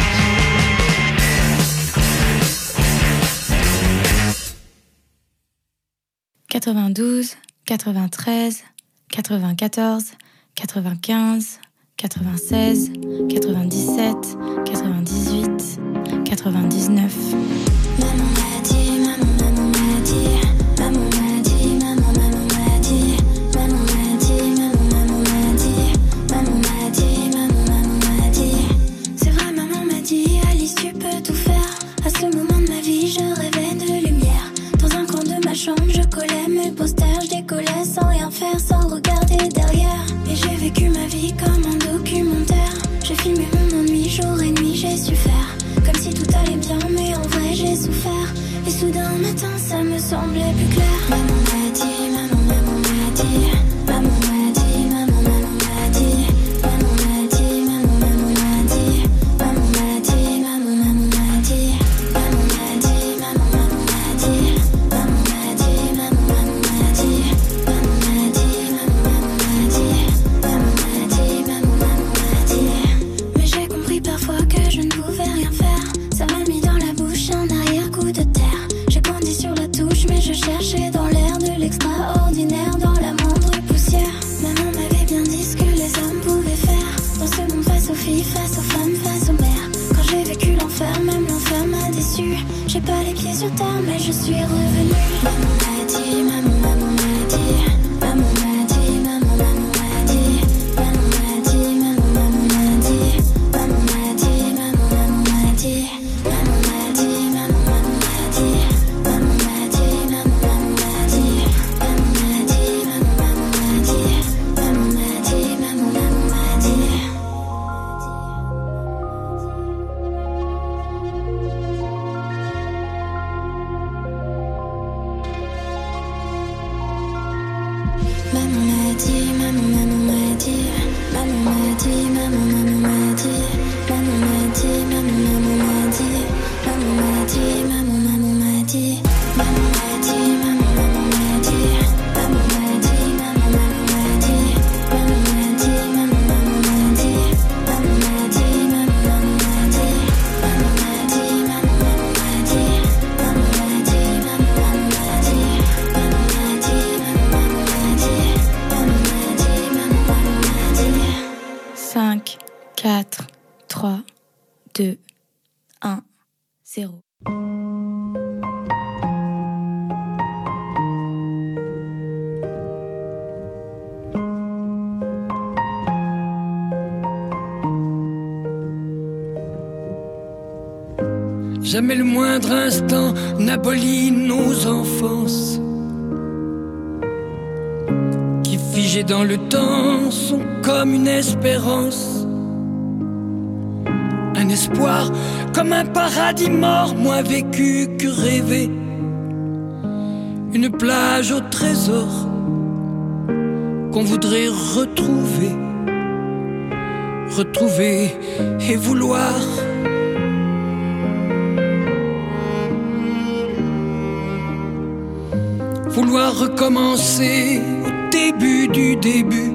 quatre-vingt-douze, quatre-vingt-treize, quatre-vingt-quatorze, quatre-vingt-quinze, quatre-vingt-seize, quatre-vingt-dix-sept, quatre-vingt-dix-huit, quatre-vingt-dix-neuf. Maman m'a dit, maman, maman m'a dit, maman m'a dit, maman, maman m'a dit, maman m'a dit, maman, maman m'a dit, maman m'a dit, maman, maman m'a dit. C'est vrai, maman m'a dit, Alice, tu peux tout faire. À ce moment de ma vie, je rêvais de lumière. Dans un coin de ma chambre, je collais mes posters, je décollais sans rien faire, sans regarder derrière. Et j'ai vécu ma vie comme un documentaire. J'ai filmé mon ennui, jour et nuit, j'ai su faire comme si tout allait bien, mais en vrai j'ai souffert. Et soudain un matin, ça me semblait plus clair. Maman m'a dit, maman, maman m'a dit, maman m'a dit, maman, maman m'a dit, maman m'a dit, maman, maman m'a dit, maman m'a dit, maman, maman m'a dit, maman m'a dit, maman, maman m'a dit, maman m'a dit, maman, maman m'a dit, maman m'a dit, maman, maman m'a dit, maman m'a dit, maman, maman m'a dit. Mais j'ai compris parfois que je ne pouvais rien faire. Ça m'a mis dans la bouche un arrière-coup de terre. J'ai grandi sur la touche, mais je cherchais dans l'air de l'extraordinaire, dans la moindre poussière. Maman m'avait bien dit ce que les hommes pouvaient faire dans ce monde, face aux filles, face aux femmes, face aux mères. Quand j'ai vécu l'enfer, même l'enfer m'a déçu. J'ai pas les pieds sur terre, mais je suis revenue. Maman m'a dit, maman, maman m'a dit, maman m'a dit, maman, maman m'a dit, maman m'a dit, maman, maman m'a dit, maman m'a dit, maman, maman m'a dit, maman m'a dit, maman, maman m'a dit, maman m'a dit, maman, maman m'a dit, maman m'a dit, maman, maman m'a dit, maman m'a dit, maman, maman m'a dit. Maman m'a dit, maman, maman m'a dit, maman m'a dit, maman, maman m'a dit, maman m'a dit, maman, maman m'a dit, maman m'a dit, maman, maman m'a dit, maman m'a dit, maman, maman m'a dit, maman m'a dit, maman, maman m'a dit, maman m'a dit, maman, maman m'a dit, maman m'a dit, maman, maman m'a dit, maman m'a dit, maman, maman m'a dit, maman m'a dit, maman, maman m'a dit, maman m'a dit, maman, maman m'a dit, maman m'a dit, maman, maman m'a dit. cinq, quatre, trois, deux, un, zéro. Jamais le moindre instant n'abolit nos enfances, qui figées dans le temps sont comme une espérance, un espoir comme un paradis mort, moins vécu que rêvé, une plage au trésor qu'on voudrait retrouver, retrouver et vouloir. Vouloir recommencer au début du début,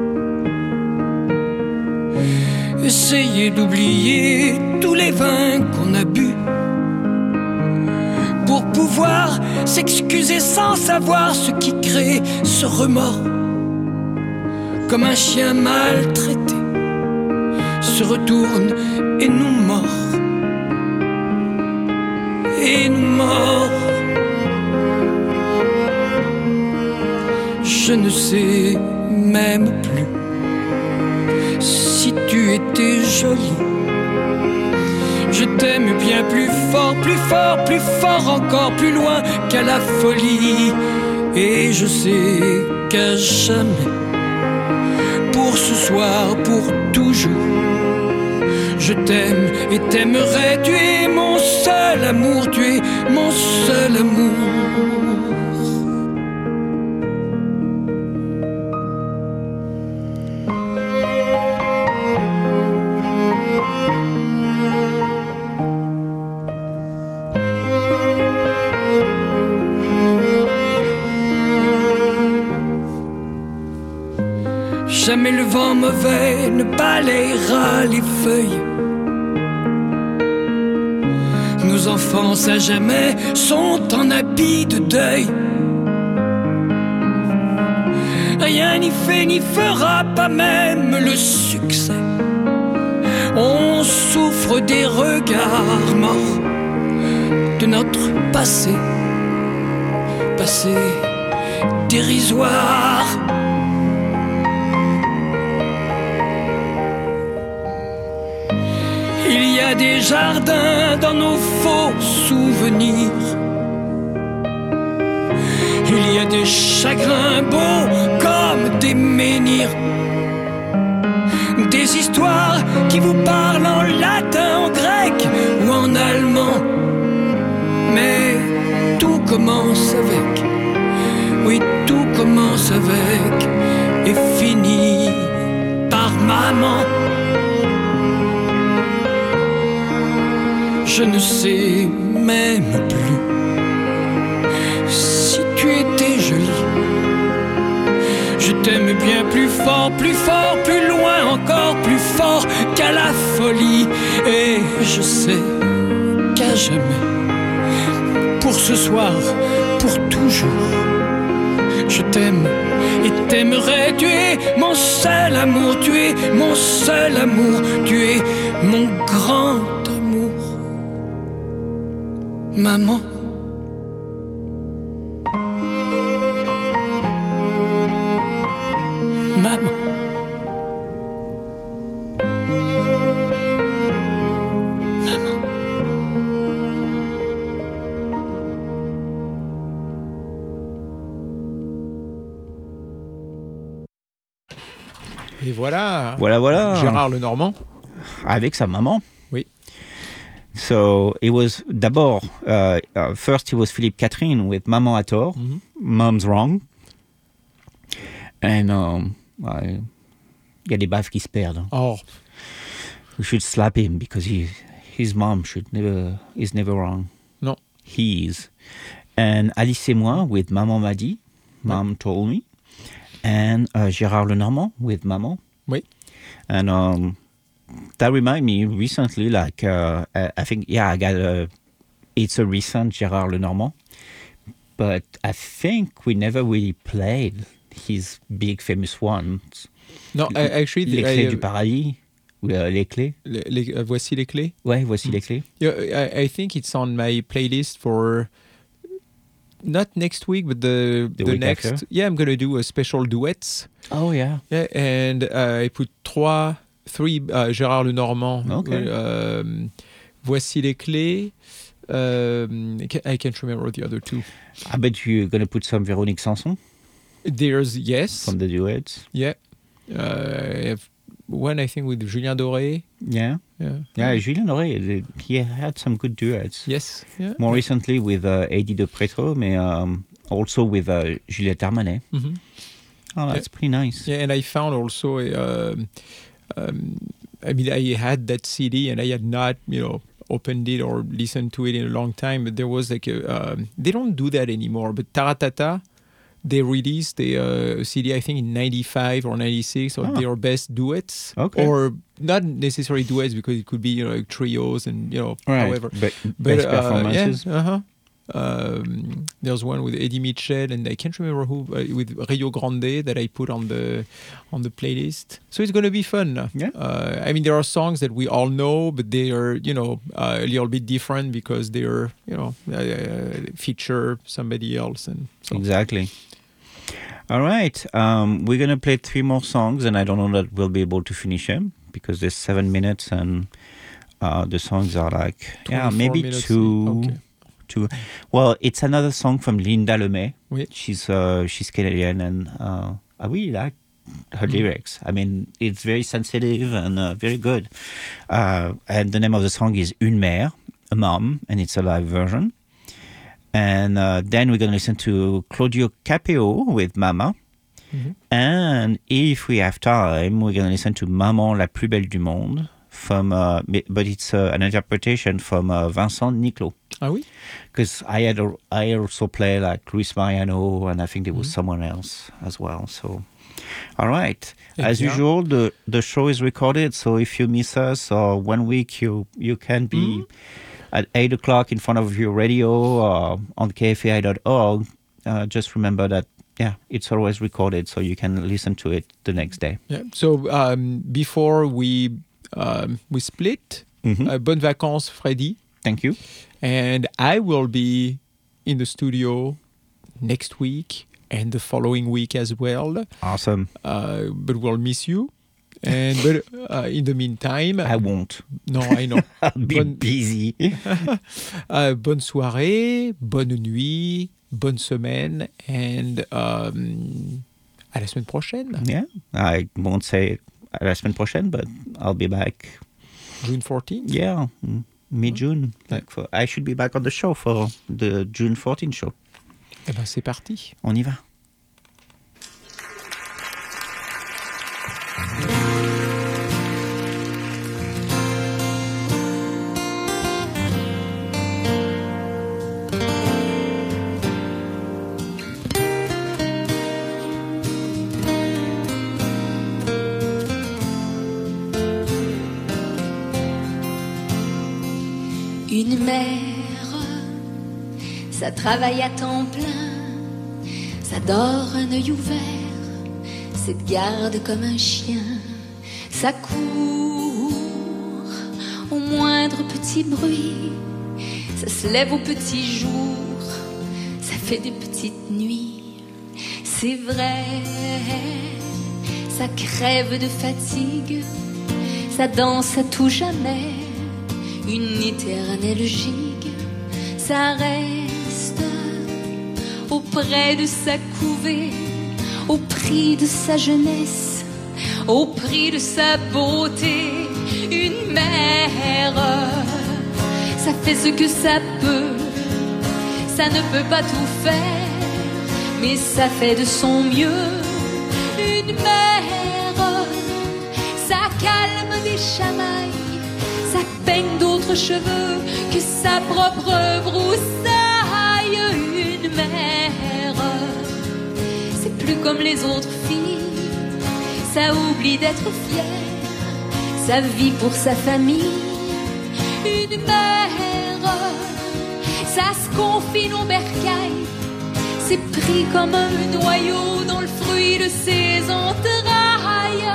essayer d'oublier tous les vins qu'on a bu, pour pouvoir s'excuser sans savoir ce qui crée ce remords, comme un chien maltraité se retourne et nous mord, et nous mord. Je ne sais même plus si tu étais jolie. Je t'aime bien plus fort, plus fort, plus fort, encore plus loin qu'à la folie. Et je sais qu'à jamais, pour ce soir, pour toujours, je t'aime et t'aimerai. Tu es mon seul amour, tu es mon seul amour. Jamais le vent mauvais ne balayera les feuilles. Nos enfants à jamais sont en habit de deuil. Rien n'y fait ni fera, pas même le succès. On souffre des regards morts de notre passé, passé dérisoire. Il y a des jardins dans nos faux souvenirs. Il y a des chagrins beaux comme des menhirs. Des histoires qui vous parlent en latin, en grec ou en allemand. Mais tout commence avec, oui, tout commence avec et finit par maman. Je ne sais même plus si tu étais jolie. Je t'aime bien plus fort, plus fort, plus loin, encore plus fort qu'à la folie. Et je sais qu'à jamais, pour ce soir, pour toujours, je t'aime et t'aimerai. Tu es mon seul amour, tu es mon seul amour, tu es mon grand amour. Maman. Maman. Maman. Et voilà. Voilà, voilà. Gérard Lenormand. Avec sa maman. Oui. So it was d'abord, uh, uh, first it was Philippe Catherine with Maman à tort, Mhm. Mom's wrong. And um, il y a des baves qui se perdent. Oh. We should slap him because he, his mom should never, is never wrong. Non. He is. And Alice et moi with Maman m'a dit, Mom told me. And uh, Gérard Lenormand with Maman. Oui. And um, that reminded me recently, like, uh, I think, yeah, I got a, it's a recent Gérard Lenormand, but I think we never really played his big famous ones. No, I, actually, Les clés I, du paradis, ou uh, les clés. Les, les, uh, voici les clés. Ouais, voici mm. les clés. Yeah, I, I think it's on my playlist for not next week, but the the, the week next. After? Yeah, I'm gonna do a special duets. Oh yeah. Yeah, and uh, I put trois, three uh, Gérard Lenormand. Okay. Um, voici les clés. Um, I can't remember the other two. I bet you're gonna put some Véronique Sanson. There's yes. From the duets. Yeah. Uh, I have one, I think, with Julien Doré. Yeah. Yeah. Yeah, Julien Doré, he had some good duets. Yes. Yeah. More recently with uh, Eddie de Pretto, but um, also with uh, Juliette Armanet. Mm-hmm. Oh, that's yeah. pretty nice. Yeah, and I found also, uh, um, I mean, I had that C D and I had not, you know, opened it or listened to it in a long time, but there was like a, um, they don't do that anymore, but Taratata, they released a uh, C D, I think in ninety-five or ninety-six, of oh. their best duets. Okay. Or not necessarily duets, because it could be, you know, like trios and, you know, right. however. But, but best uh, performances. Yeah, uh-huh. Um, there's one with Eddie Mitchell and I can't remember who, uh, with Rio Grande, that I put on the on the playlist. So it's going to be fun. Yeah. Uh, I mean, there are songs that we all know, but they are, you know, uh, a little bit different because they are, you know, uh, feature somebody else and so. Exactly. All right. Um, we're going to play three more songs, and I don't know that we'll be able to finish them because there's seven minutes, and uh, the songs are like, yeah, maybe two. Okay. two. Well, it's another song from Linda Lemay. Oui. She's, uh, she's Canadian, and uh, I really like her lyrics. I mean, it's very sensitive and uh, very good. Uh, and the name of the song is Une mère, a mom, and it's a live version. And uh, then we're going to listen to Claudio Capeo with Mama. Mm-hmm. And if we have time, we're going to listen to Maman la plus belle du monde, from, uh, but it's uh, an interpretation from uh, Vincent Niclot. Ah oui? Because I had a, I also play like Luis Mariano, and I think there was mm-hmm. someone else as well. So, all right. Thank As you. usual, the, the show is recorded, so if you miss us or one week, you you can be... Mm-hmm. at eight o'clock in front of your radio or on K F A I dot org, uh, just remember that, yeah, it's always recorded, so you can listen to it the next day. Yeah. So um, before we um, we split, mm-hmm. uh, bonnes vacances, Freddy. Thank you. And I will be in the studio next week and the following week as well. Awesome. Uh, but we'll miss you. And but uh, in the meantime, I won't. No, I know. I'll be bonne, busy. uh, bonne soirée, bonne nuit, bonne semaine, and um, à la semaine prochaine. Yeah, I won't say à la semaine prochaine, but I'll be back. June fourteenth. Yeah, mid-June. Ouais. Like for, I should be back on the show for the June fourteenth show. Eh ben, c'est parti. On y va. Une mère, ça travaille à temps plein, ça dort un œil ouvert, ça te garde comme un chien, ça court au moindre petit bruit, ça se lève au petit jour, ça fait des petites nuits, c'est vrai, ça crève de fatigue, ça danse à tout jamais. Une éternelle gigue, ça reste auprès de sa couvée, au prix de sa jeunesse, au prix de sa beauté. Une mère, ça fait ce que ça peut, ça ne peut pas tout faire, mais ça fait de son mieux. Une mère, ça calme des chamailles, ça peigne d'autres cheveux que sa propre broussaille. Une mère, c'est plus comme les autres filles, ça oublie d'être fière, ça vit pour sa famille. Une mère, ça se confine au bercail, c'est pris comme un noyau dans le fruit de ses entrailles.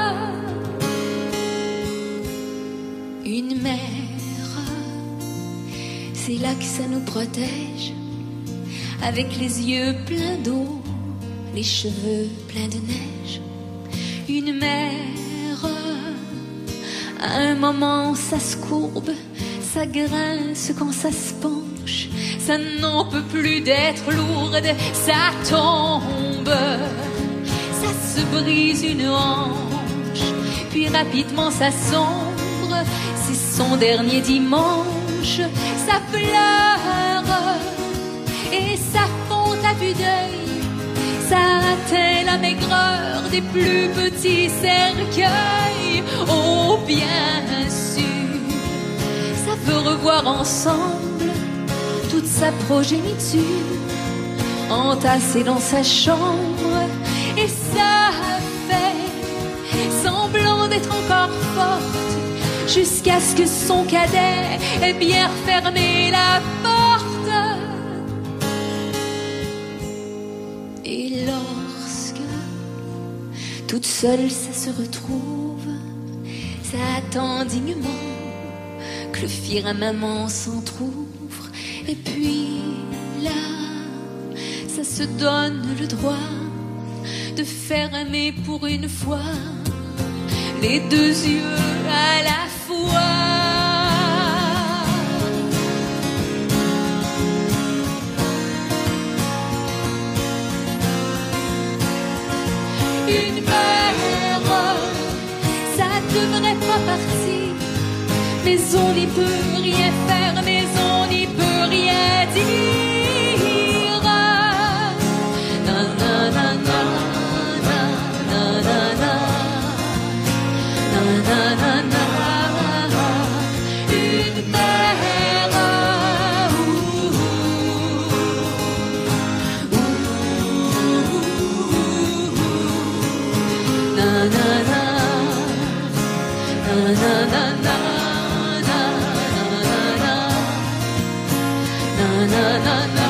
Une mère, c'est là que ça nous protège, avec les yeux pleins d'eau, les cheveux pleins de neige. Une mère, à un moment ça se courbe, ça grince quand ça se penche, ça n'en peut plus d'être lourde, ça tombe, ça se brise une hanche, puis rapidement ça sombre. C'est son dernier dimanche, ça pleure et ça fond à vue d'œil, ça atteint la maigreur des plus petits cercueils. Oh bien sûr, ça veut revoir ensemble toute sa progéniture entassée dans sa chambre, et ça fait semblant d'être encore forte, jusqu'à ce que son cadet ait bien refermé la porte. Et lorsque toute seule ça se retrouve, ça attend dignement que le firmament s'entr'ouvre, et puis là ça se donne le droit de fermer pour une fois les deux yeux à la fois. Une peur, ça devrait pas partir, mais on n'y peut rien faire, mais on n'y peut rien dire. Na na na na na na na na na na na na. Une peur, na na na na na na na. Na na na